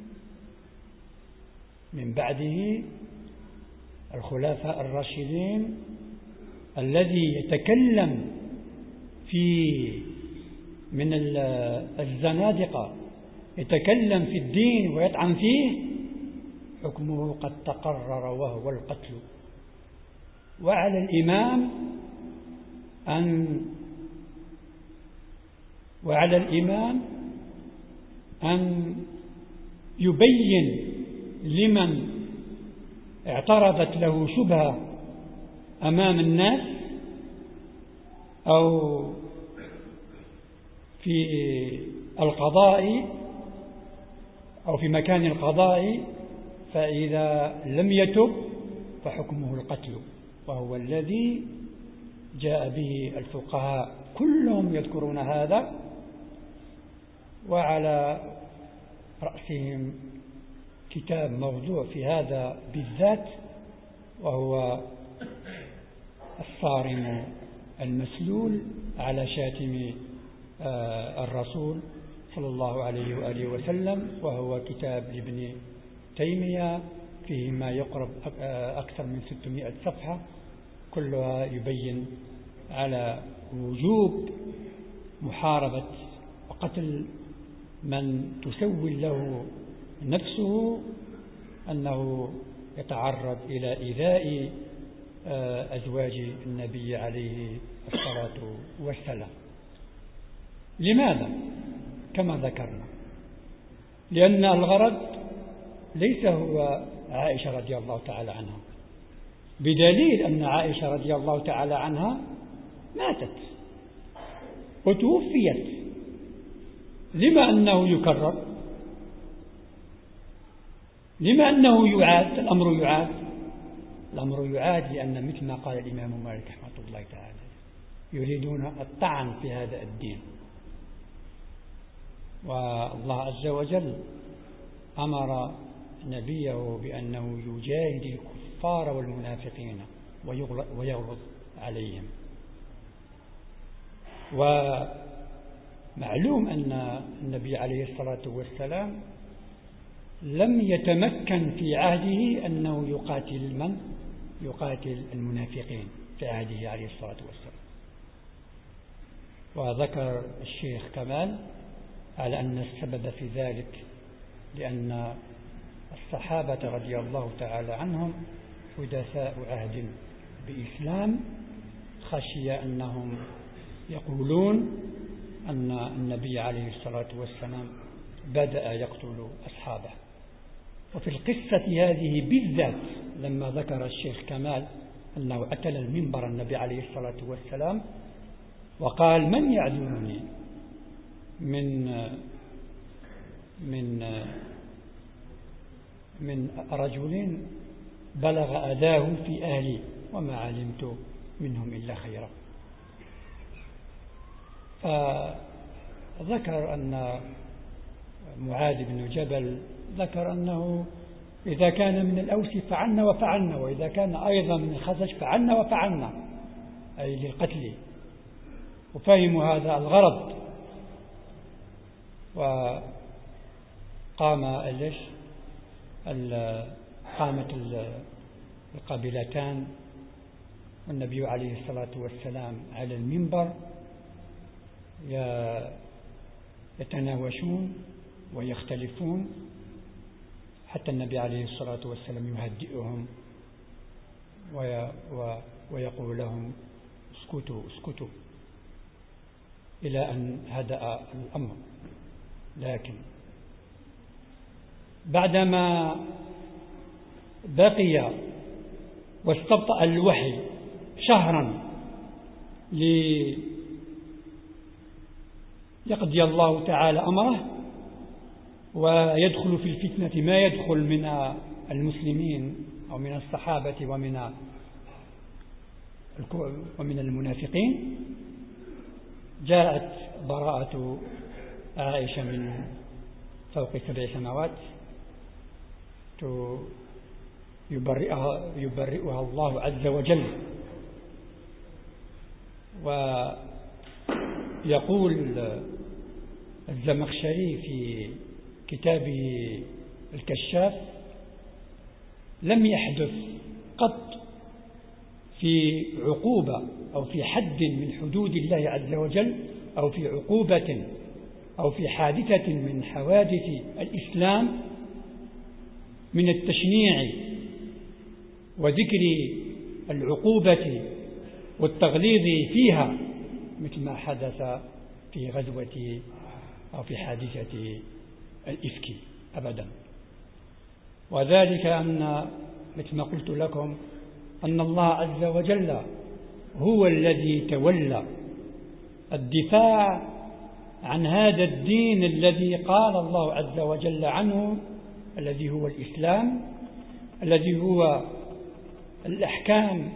من بعده الخلفاء الراشدين الذي يتكلم من الزنادقة يتكلم في الدين ويطعن فيه، حكمه قد تقرر وهو القتل. وعلى الإمام أن يبين لمن اعترضت له شبهة أمام الناس أو في القضاء أو في مكان القضاء، فإذا لم يتب فحكمه القتل، وهو الذي جاء به الفقهاء كلهم يذكرون هذا، وعلى رأسهم كتاب موضوع في هذا بالذات، وهو الصارم المسلول على شاتم الرسول صلى الله عليه وآله وسلم، وهو كتاب لابن تيمية فيه ما يقرب أكثر من 600 صفحة، كلها يبين على وجوب محاربة وقتل من تسول له نفسه أنه يتعرض إلى إيذاء أزواج النبي عليه الصلاة والسلام. لماذا؟ كما ذكرنا، لأن الغرض ليس هو عائشة رضي الله تعالى عنها، بدليل أن عائشة رضي الله تعالى عنها ماتت وتوفيت. لما أنه يكرر؟ لما أنه يعاد؟ الأمر يعاد لأن مثل ما قال الإمام مالك رحمه الله تعالى يريدون الطعن في هذا الدين. والله عز وجل أمر نبيه بأنه يجاهد الكفار والمنافقين ويغلظ عليهم. ومعلوم أن النبي عليه الصلاة والسلام لم يتمكن في عهده أنه يقاتل المنافقين في عهده عليه الصلاة والسلام. وذكر الشيخ كمال على أن السبب في ذلك لأن الصحابة رضي الله تعالى عنهم حدثاء عهد بإسلام، خشي أنهم يقولون أن النبي عليه الصلاة والسلام بدأ يقتل أصحابه. وفي القصة هذه بالذات لما ذكر الشيخ كمال أنه أتى المنبر النبي عليه الصلاة والسلام وقال: من يعذرني من رجل بلغ أذاه في أهلي وما علمت منهم إلا خيرا. فذكر أن معاذ بن جبل ذكر أنه إذا كان من الأوس فعلنا وفعلنا، وإذا كان أيضا من الخزرج فعلنا وفعلنا، أي للقتل. وفهموا هذا الغرض، قامت القبيلتان والنبي عليه الصلاة والسلام على المنبر يتناوشون ويختلفون، حتى النبي عليه الصلاة والسلام يهدئهم ويقول لهم: اسكتوا اسكتوا، إلى أن هدأ الأمر. لكن بعدما بقي واستبطأ الوحي شهرا ليقضي الله تعالى أمره ويدخل في الفتنة ما يدخل من المسلمين أو من الصحابة ومن المنافقين، جاءت براءة عائشة من فوق 7 سماوات يبرئها الله عز وجل. ويقول الزمخشري في كتابه الكشاف: لم يحدث قط في عقوبة أو في حد من حدود الله عز وجل أو في عقوبة أو في حادثة من حوادث الإسلام من التشنيع وذكر العقوبة والتغليظ فيها مثل ما حدث في غزوة أو في حادثة الإفك أبدا. وذلك أن مثل ما قلت لكم أن الله عز وجل هو الذي تولى الدفاع عن هذا الدين الذي قال الله عز وجل عنه، الذي هو الإسلام، الذي هو الأحكام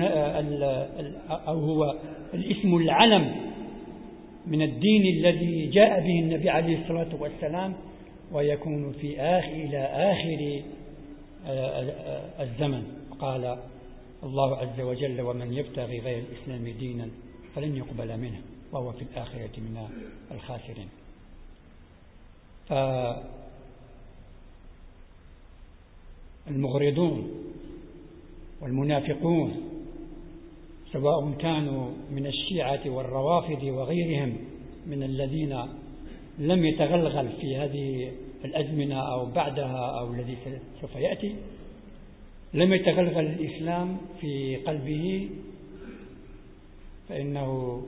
أو هو الاسم العلم من الدين الذي جاء به النبي عليه الصلاة والسلام، ويكون إلى آخر الزمن. قال الله عز وجل: ومن يبتغي غير الإسلام دينا فلن يقبل منه وهو في الآخرة من الخاسرين. المغرضون والمنافقون، سواء كانوا من الشيعة والروافض وغيرهم من الذين لم يتغلغل في هذه الأزمنة أو بعدها أو الذي سوف يأتي، لم يتغلغل الإسلام في قلبه، فإنه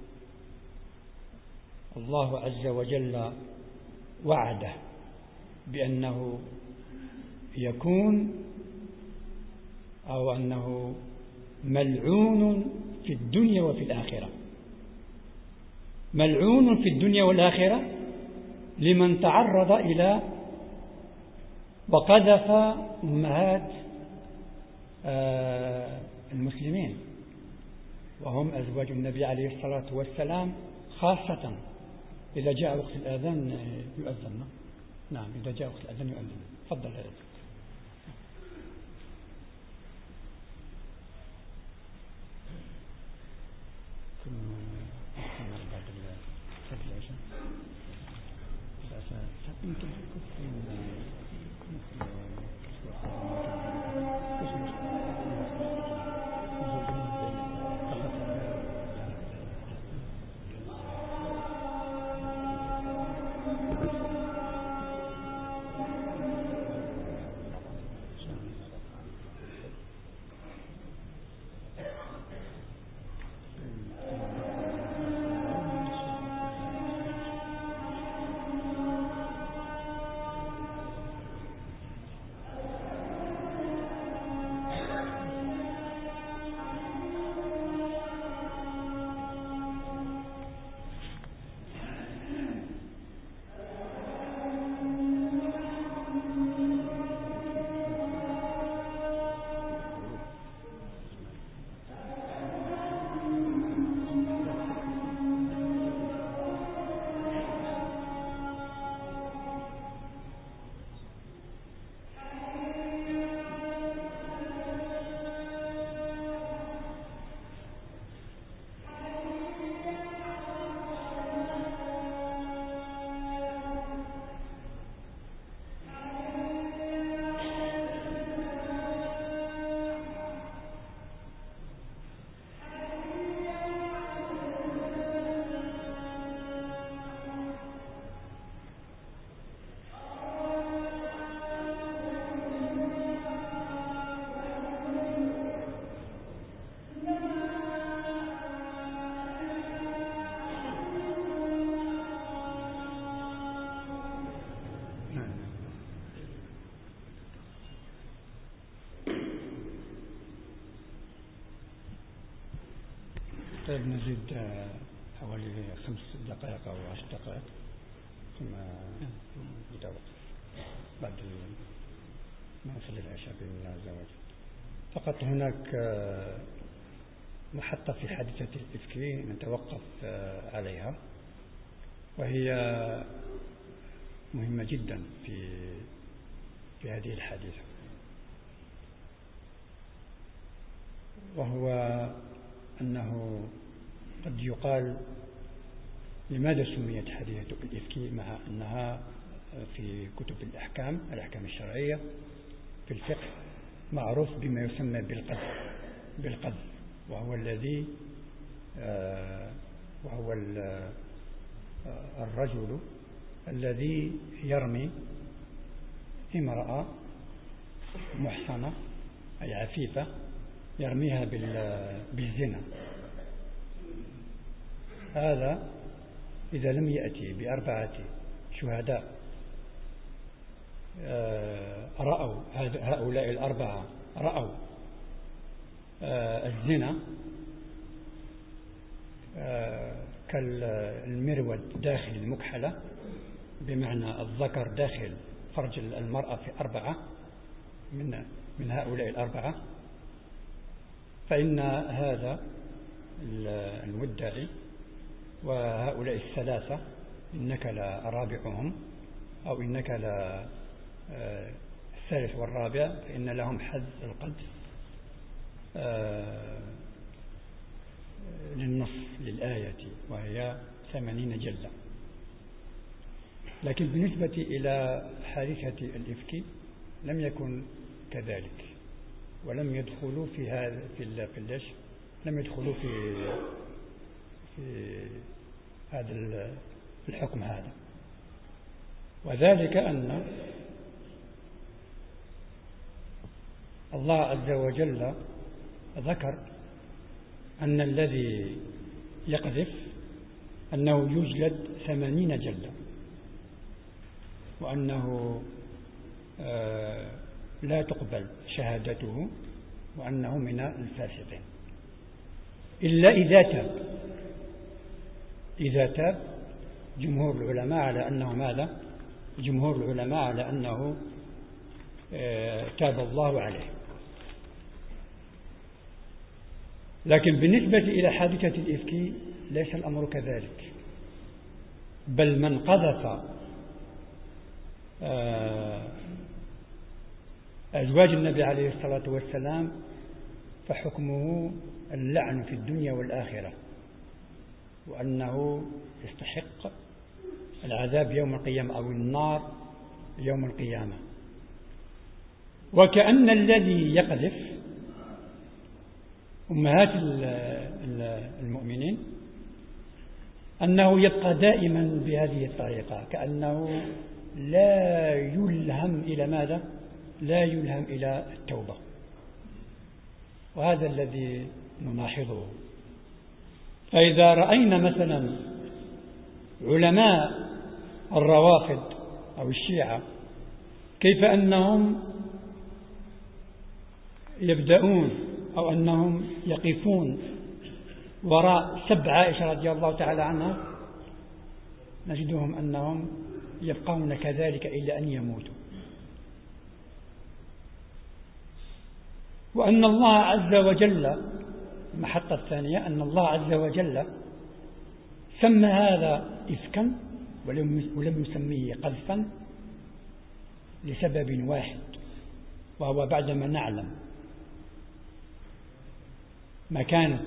الله عز وجل وعده بأنه يكون أو أنه ملعون في الدنيا وفي الآخرة، ملعون في الدنيا والآخرة لمن تعرض إلى وقذف أمهات المسلمين وهم أزواج النبي عليه الصلاة والسلام، خاصة إذا جاء وقت الآذان يؤذن. نعم، إذا جاء وقت الآذان يؤذن. تفضل. طيب، نزيد حوالي 5 دقائق أو 10 دقائق ثم يبدأ بعد ما نصلي العشاء بإذن الله عز وجل. فقط هناك محطة في حادثة الإفك نتوقف عليها، وهي مهمة جدا في هذه الحادثة، وهو أنه قد يقال لماذا سميت حادثة الإفك مع أنها في كتب الأحكام الشرعية في الفقه معروف بما يسمى بالقذف، وهو الذي وهو الرجل الذي يرمي امرأة محصنة أي عفيفة، يرميها بالزنا. هذا إذا لم يأتي ب4 شهداء رأوا هؤلاء ال4 رأوا الزنا كالمرود داخل المكحلة، بمعنى الذكر داخل فرج المرأة في 4 من هؤلاء ال4، فإن هذا المدعي وهؤلاء ال3 إنك لرابعهم أو إنك الثالث والرابع، فإن لهم حد القذف للنص للآية وهي 80 جلدة. لكن بالنسبة إلى حادثة الإفك لم يكن كذلك، ولم يدخلوا في هذا لم يدخلوا في هذا الحكم هذا. وذلك أن الله عز وجل ذكر أن الذي يقذف أنه يجلد 80 جلدة، وأنه لا تقبل شهادته، وأنه من الفاسقين إلا إذا تاب جمهور العلماء على أنه ماذا؟ جمهور العلماء على أنه تاب الله عليه. لكن بالنسبة إلى حادثة الإفك ليس الأمر كذلك، بل من قذف أزواج النبي عليه الصلاة والسلام فحكمه اللعن في الدنيا والآخرة، وأنه يستحق العذاب يوم القيامة أو النار يوم القيامة. وكأن الذي يقذف أمهات المؤمنين أنه يبقى دائما بهذه الطريقة، كأنه لا يلهم إلى ماذا؟ لا يلهم إلى التوبة. وهذا الذي نلاحظه. فإذا رأينا مثلا علماء الروافض أو الشيعة كيف أنهم يبدأون أو أنهم يقفون وراء سب عائشة رضي الله تعالى عنها، نجدهم أنهم يبقون كذلك إلى أن يموتوا. وأن الله عز وجل، المحطة الثانية، أن الله عز وجل سمى هذا إفكا ولم يسميه قذفا لسبب واحد، وهو بعدما نعلم مكانة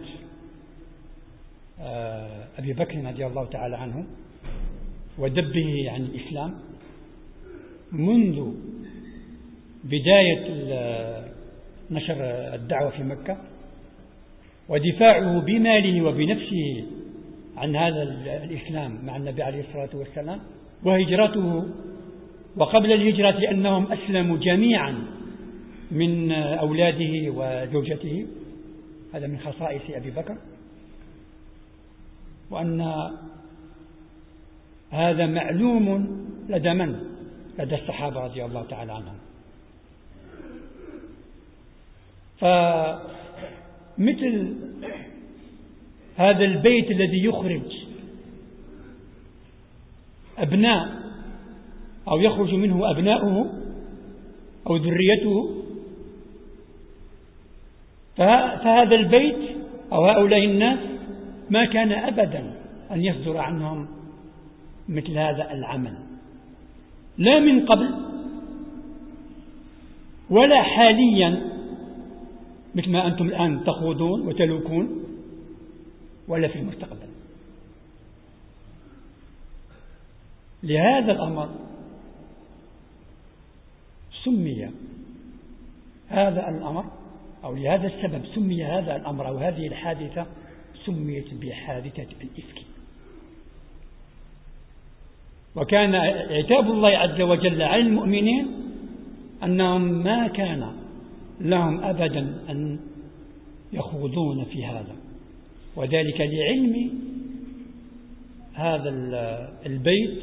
أبي بكر رضي الله تعالى عنه ودبه عن الإسلام منذ بداية نشر الدعوة في مكة، ودفاعه بماله وبنفسه عن هذا الإسلام مع النبي عليه الصلاة والسلام، وهجرته، وقبل الهجرة أنهم أسلموا جميعا من أولاده وزوجته، هذا من خصائص أبي بكر. وأن هذا معلوم لدى من؟ لدى الصحابة رضي الله تعالى عنهم. فمثل هذا البيت الذي يخرج أبناء أو يخرج منه أبناؤه أو ذريته، فهذا البيت أو هؤلاء الناس ما كان أبدا أن يصدر عنهم مثل هذا العمل، لا من قبل ولا حاليا مثل ما أنتم الآن تخوضون وتلوكون، ولا في المستقبل. لهذا الأمر سمي هذا الأمر، أو لهذا السبب سمي هذا الأمر أو هذه الحادثة سميت بحادثة الإفك. وكان عتاب الله عز وجل على المؤمنين أنهم ما كان لهم أبدا أن يخوضون في هذا، وذلك لعلم هذا البيت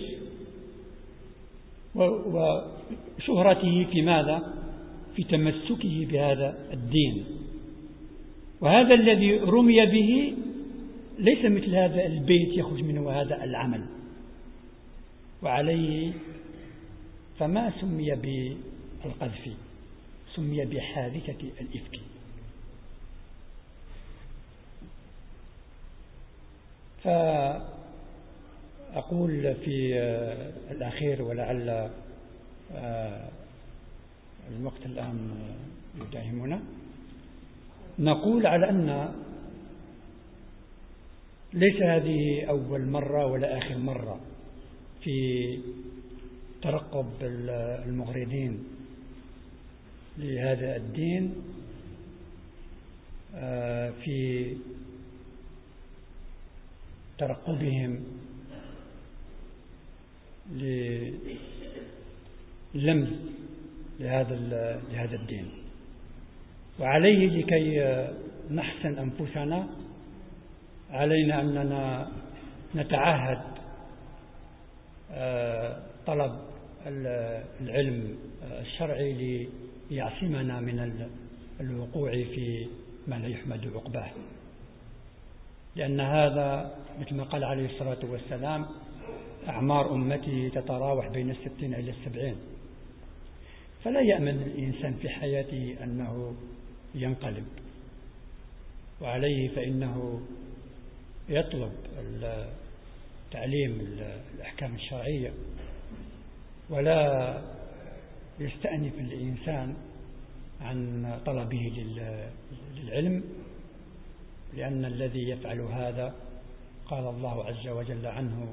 وشهرته في ماذا؟ في تمسكه بهذا الدين. وهذا الذي رمي به ليس مثل هذا البيت يخرج منه هذا العمل، وعليه فما سمي بالقذف، سمي بحادثة الإفك. فأقول في الأخير، ولعل الوقت الآن يداهمنا، نقول على أن ليس هذه أول مرة ولا آخر مرة في ترقب المغردين لهذا الدين في ترقبهم للمس لهذا الدين. وعليه لكي نحسن أنفسنا علينا أننا نتعهد طلب العلم الشرعي ليعصمنا من الوقوع في ما لا يحمد عقباه، لأن هذا مثل ما قال عليه الصلاة والسلام: أعمار أمتي تتراوح بين 60 إلى 70، فلا يأمن الإنسان في حياته أنه ينقلب، وعليه فإنه يطلب تعليم الأحكام الشرعية، ولا يستأنف الإنسان عن طلبه للعلم، لأن الذي يفعل هذا قال الله عز وجل عنه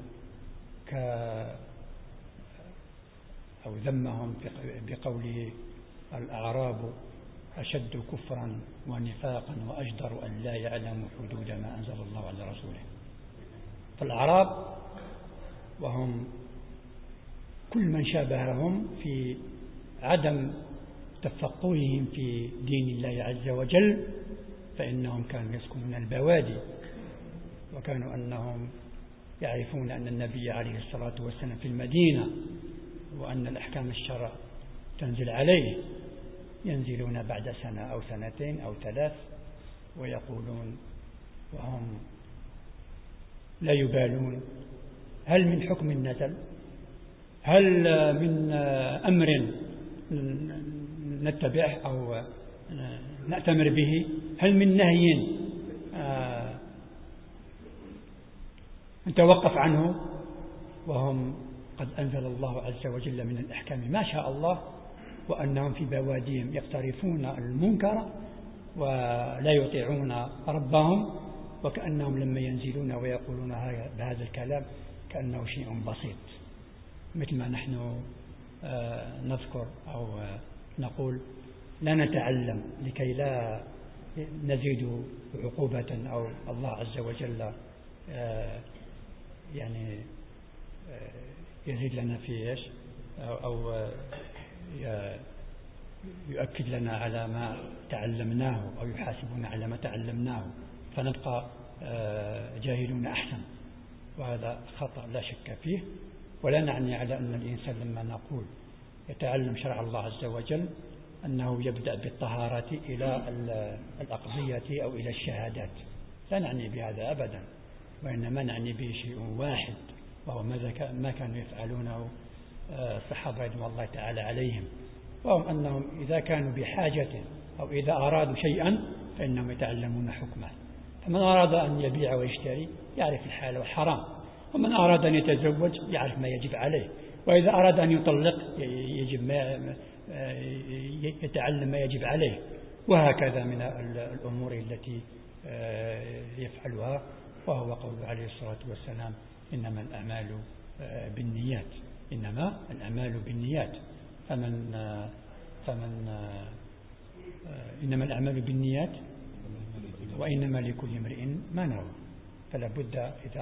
أو ذمهم بقوله: الأعراب أشد كفرا ونفاقا وأجدر أن لا يعلموا حدود ما أنزل الله على رسوله. فالأعراب وهم كل من شابههم في عدم تفقههم في دين الله عز وجل، فإنهم كانوا يسكنون البوادي، وكانوا أنهم يعرفون أن النبي عليه الصلاة والسلام في المدينة، وأن الأحكام الشرع تنزل عليه، ينزلون بعد سنة أو سنتين أو 3 ويقولون وهم لا يبالون: هل من حكم نزل؟ هل من أمر نتبعه أو نأتمر به؟ هل من نهي نتوقف عنه؟ وهم قد أنزل الله عز وجل من الأحكام ما شاء الله، وأنهم في بواديهم يقترفون المنكر ولا يطيعون ربهم، وكأنهم لما ينزلون ويقولون بهذا الكلام كأنه شيء بسيط، مثل ما نحن نذكر أو نقول: لا نتعلم لكي لا نزيد عقوبة، أو الله عز وجل يعني يزيد لنا في إيش، أو يؤكد لنا على ما تعلمناه، أو يحاسبنا على ما تعلمناه فنبقى جاهلون أحسن. وهذا خطأ لا شك فيه، ولا نعني على أن الإنسان لما نقول يتعلم شرع الله عز وجل أنه يبدأ بالطهارة إلى الأقضية أو إلى الشهادات، لا نعني بهذا أبدا، وإنما نعني به شيء واحد، وهو ما كانوا يفعلونه الصحابة رضوان الله تعالى عليهم، وهم أنهم إذا كانوا بحاجة أو إذا أرادوا شيئا فإنهم يتعلمون حكمه. فمن أراد أن يبيع ويشتري يعرف الحلال والحرام، ومن أراد أن يتزوج يعرف ما يجب عليه، وإذا أراد أن يطلق يجب يتعلم ما يجب عليه، وهكذا من الأمور التي يفعلها. وهو قول عليه الصلاة والسلام: إنما الأعمال بالنيات، إنما الأعمال بالنيات، إنما الأعمال بالنيات وإنما لكل امرئ ما نوى. فلا بد إذا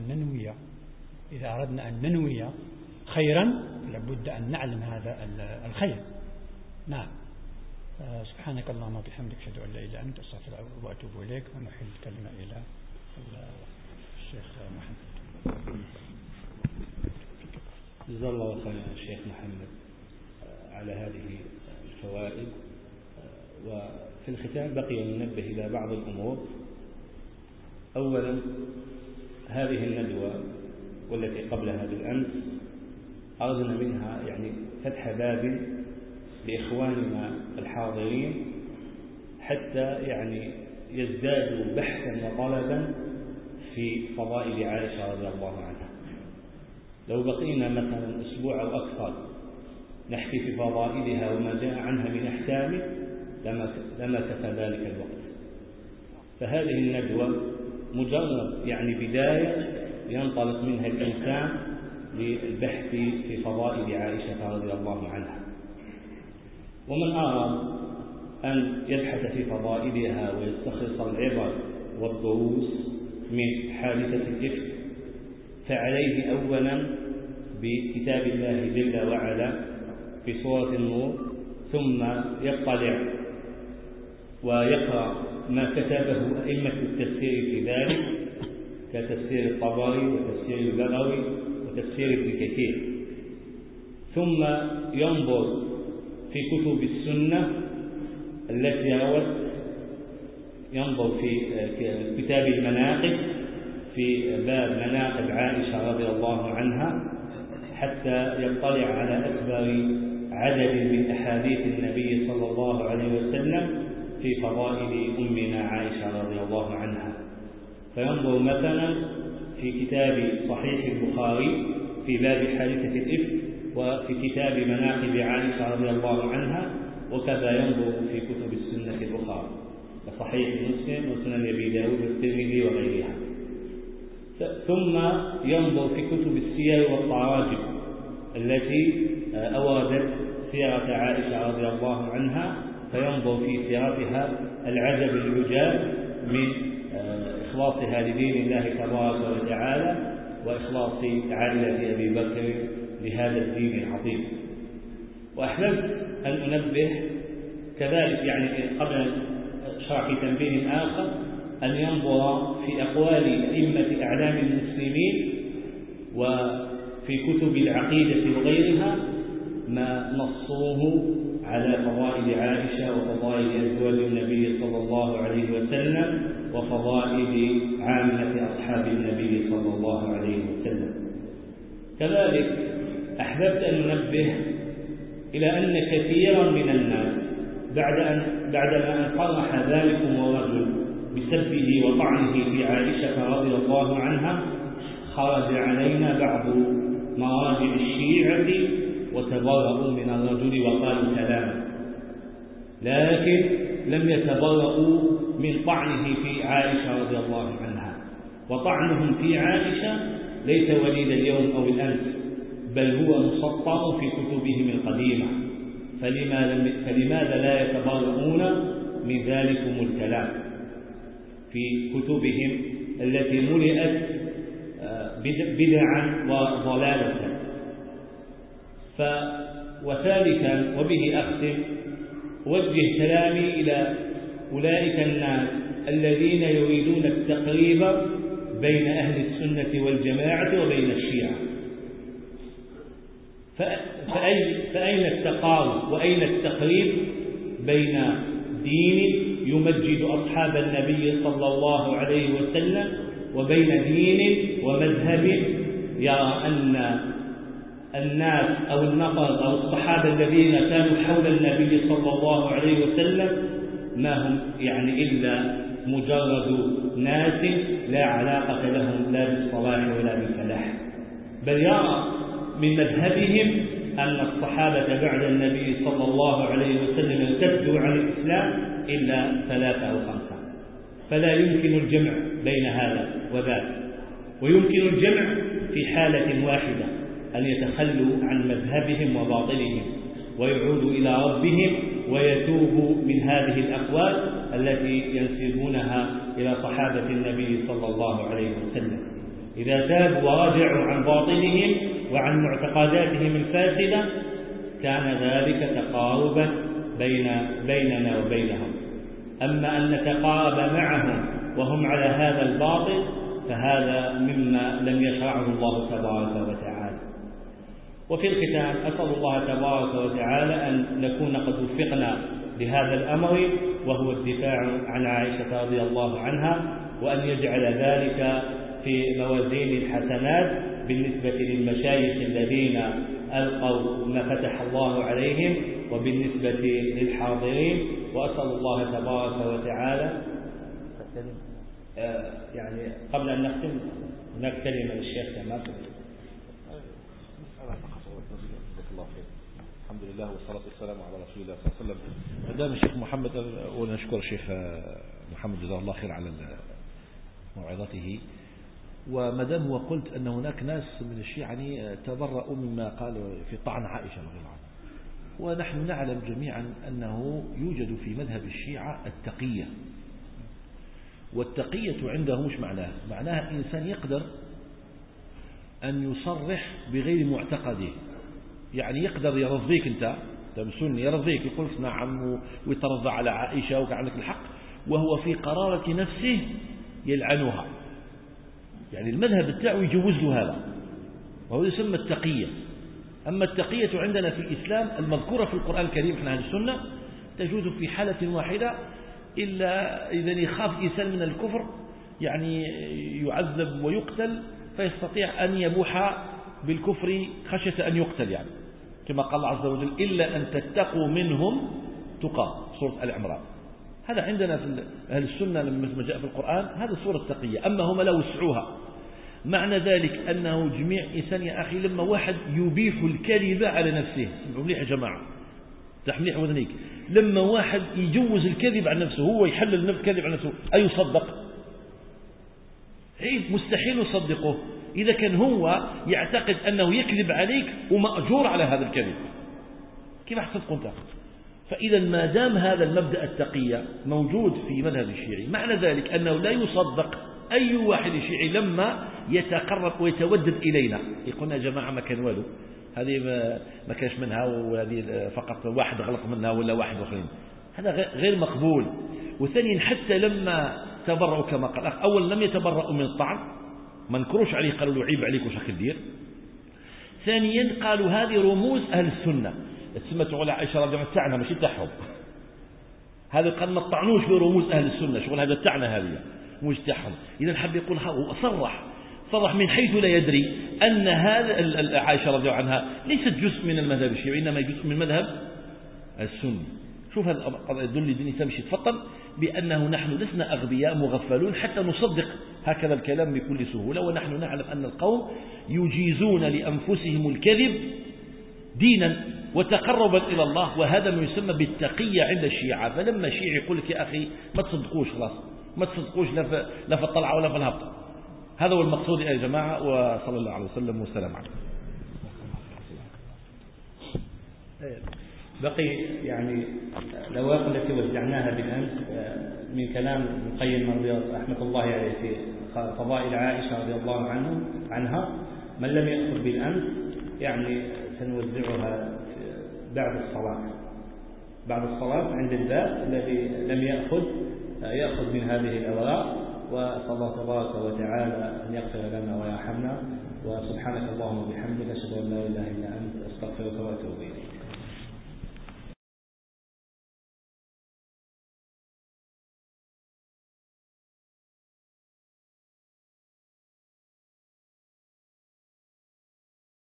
أردنا أن ننوي خيرا لابد أن نعلم هذا الخير. نعم. سبحانك اللهم وبحمدك أشهد أن لا إله إلا أنت أستغفرك وأتوب إليك، ونحل الكلمة إلى الشيخ محمد. جزا الله خيرا الشيخ محمد على هذه الفوائد. وفي الختام بقي ننبه إلى بعض الأمور. أولا، هذه الندوة والتي قبلها بالأمس أردنا منها يعني فتح باب لإخواننا الحاضرين حتى يعني يزدادوا بحثا وطلبا في فضائل عائشة رضي الله عنها. لو بقينا مثلا أسبوع أو أكثر نحكي في فضائلها وما جاء عنها من أحكام لما كفى ذلك الوقت. فهذه الندوة مجرد يعني بداية ينطلق منها الإنسان للبحث في فضائل عائشة رضي الله عنها. ومن أراد أن يبحث في فضائلها ويستخلص العبر والدروس من حادثة الإفك فعليه أولا بكتاب الله جل وعلا في سورة النور، ثم يطلع ويقرأ ما كتبه أئمة التفسير في ذلك كتفسير الطبري وتفسير البغوي وتفسير ابن كثير، ثم ينظر في كتب السنة التي روت، ينظر في كتاب المناقب في باب مناقب عائشة رضي الله عنها حتى يطلع على أكبر عدد من أحاديث النبي صلى الله عليه وسلم في فضائل أمنا عائشة رضي الله عنها. فينظر مثلا في كتاب صحيح البخاري في باب حادثة الإفك وفي كتاب مناقب عائشة رضي الله عنها، وكذا ينظر في كتب السنة الأخرى كصحيح مسلم وسنن أبي داود والترمذي وغيرها، ثم ينظر في كتب السير والتراجم التي أوردت سيرة عائشة رضي الله عنها، فينظر في سيرتها العجب العجاب من إخلاصها لدين الله تبارك وتعالى وإخلاص عائلة أبي بكر لهذا الدين العظيم. وأحببت أن أنبه كذلك يعني قبل شرح تنبيه آخر أن ينظر في أقوال أئمة أعلام المسلمين وفي كتب العقيدة وغيرها ما نصوه على فضائل عائشة وفضائل أزواج النبي صلى الله عليه وسلم وفضائل عامة أصحاب النبي صلى الله عليه وسلم. كذلك أحببت أن ننبه إلى أن كثيرا من الناس بعدما أن صرح ذلكم الرجل بسبه وطعنه في عائشة رضي الله عنها خرج علينا بعض مراجع الشيعة وتبرؤوا من الرجل وقالوا كلاما، لكن لم يتبرؤوا من طعنه في عائشة رضي الله عنها. وطعنهم في عائشة ليس وليد اليوم أو الأمس، بل هو مسطر في كتبهم القديمة، فلماذا لا يتبرؤون من ذلكم الكلام في كتبهم التي ملئت بدعا وضلالة؟ وثالثا وبه أختم، وجه كلامي إلى أولئك الناس الذين يريدون التقريب بين أهل السنة والجماعة وبين الشيعة. فأين التقارب وأين التقريب بين دين يمجد أصحاب النبي صلى الله عليه وسلم وبين دين ومذهب يرى أن الناس أو النفر أو الصحابة الذين كانوا حول النبي صلى الله عليه وسلم ما هم يعني إلا مجرد ناس لا علاقة لهم لا بالصلاح ولا بالفلاح، بل يرى من مذهبهم أن الصحابة بعد النبي صلى الله عليه وسلم ارتدوا عن الإسلام إلا 3 أو 5، فلا يمكن الجمع بين هذا وذاك. ويمكن الجمع في حالة واحدة، أن يتخلوا عن مذهبهم وباطلهم ويعودوا إلى ربهم ويتوبوا من هذه الأقوال التي ينسبونها إلى صحابة النبي صلى الله عليه وسلم. إذا تابوا ورجعوا عن باطلهم وعن معتقداتهم الفاسدة كان ذلك تقاربا بيننا وبينهم. أما أن نتقارب معهم وهم على هذا الباطل فهذا مما لم يشرعه الله تبارك وتعالى. وفي الختام أسأل الله تبارك وتعالى أن نكون قد وفقنا لهذا الأمر وهو الدفاع عن عائشة رضي الله عنها، وأن يجعل ذلك في موازين الحسنات بالنسبة للمشايخ الذين ألقوا ما فتح الله عليهم وبالنسبة للحاضرين. وأسأل الله تبارك وتعالى يعني قبل أن نختم هناك كلمة للشيخ تمام. الحمد لله والصلاة والسلام على رسول الله صلى الله عليه وسلم. مدام الشيخ محمد، ونشكر الشيخ محمد جزاه الله خير على موعظته. ومدام هو قلت أن هناك ناس من الشيعة تبرؤوا مما قال في طعن عائشة رضي الله عنها، ونحن نعلم جميعا أنه يوجد في مذهب الشيعة التقية، والتقية عنده مش معناها إنسان يقدر أن يصرح بغير معتقده، يعني يقدر يرضيك أنت سني يرضيك يقول نعم ويترضى على عائشة وكان عندك الحق، وهو في قرارة نفسه يلعنها، يعني المذهب بتاعه يجوز له هذا، وهو يسمى التقية. أما التقية عندنا في الإسلام المذكورة في القرآن الكريم احنا أهل السنة تجوز في حالة واحدة، إلا إذا يخاف إنسان من الكفر يعني يعذب ويقتل فيستطيع أن يبوح بالكفر خشية أن يقتل، يعني كما قال الله عز وجل إلا أن تتقوا منهم تقى، سورة آل عمران. هذا عندنا في أهل السنة لما جاء في القرآن هذا سورة التقية. أما هم لا وسعوها، معنى ذلك أنه جميع إنسان يا أخي لما واحد يبيح الكذب على نفسه، سمعوا مليح يا جماعة تحميح وذنيك، لما واحد يجوز الكذب عن نفسه هو يحلل الكذب عن نفسه أيصدق؟ عيب، مستحيل يصدقه إذا كان هو يعتقد أنه يكذب عليك ومأجور على هذا الكذب، كيف أحصدق أنت؟ فإذا ما دام هذا المبدأ التقية موجود في مذهب الشيعي معنى ذلك أنه لا يصدق أي واحد شيعي لما يتقرب ويتودد إلينا يقولنا يا جماعة ما كان والو، هذه ما كانش منها، وهذه فقط واحد غلط منها ولا واحد آخرين، هذا غير مقبول. وثانيا حتى لما تبرأوا كما قال أولا لم يتبرأوا من الطعن، ما نكروش عليه قالوا له عيب عليك وش كدير. ثانيا قالوا هذه رموز أهل السنة، تسمى على عائشة رضي الله عنها تاعنا ماشي تاعهم، هذا قال ما تطعنوش برموز أهل السنة، شغل هذا تاعنا هذه مش تاعهم. إذا حب يقول هو صرح من حيث لا يدري أن هذا عائشة رضي الله عنها ليست جزء من المذهب الشيعي إنما جزء من مذهب السني. شوف هذا يدل الإنسان مش يتفطن بأنه نحن لسنا أغبياء مغفلون حتى نصدق هكذا الكلام بكل سهولة، ونحن نعلم أن القوم يجيزون لأنفسهم الكذب دينا وتقربا إلى الله، وهذا ما يسمى بالتقية عند الشيعة. فلما الشيعي يقول لك يا أخي ما تصدقوش خلاص، ما تصدقوش لا في الطلعة ولا في الهبط، هذا هو المقصود يا جماعة. وصلى الله عليه وسلم والسلام عليكم. بقي يعني الأوراق التي وزعناها بالأمس من كلام ابن القيم رحمة الله عليه في فضائل عائشة رضي الله عنها، من لم يأخذ بالأمس يعني سنوزعها بعد الصلاة عند الباب الذي لم يأخذ من هذه الأوراق، وصلى الله تبارك وتعالى أن يغفر لنا ويرحمنا. وسبحانك اللهم وبحمدك أشهد أن لا إله إلا أنت أستغفرك وأتوب إليك.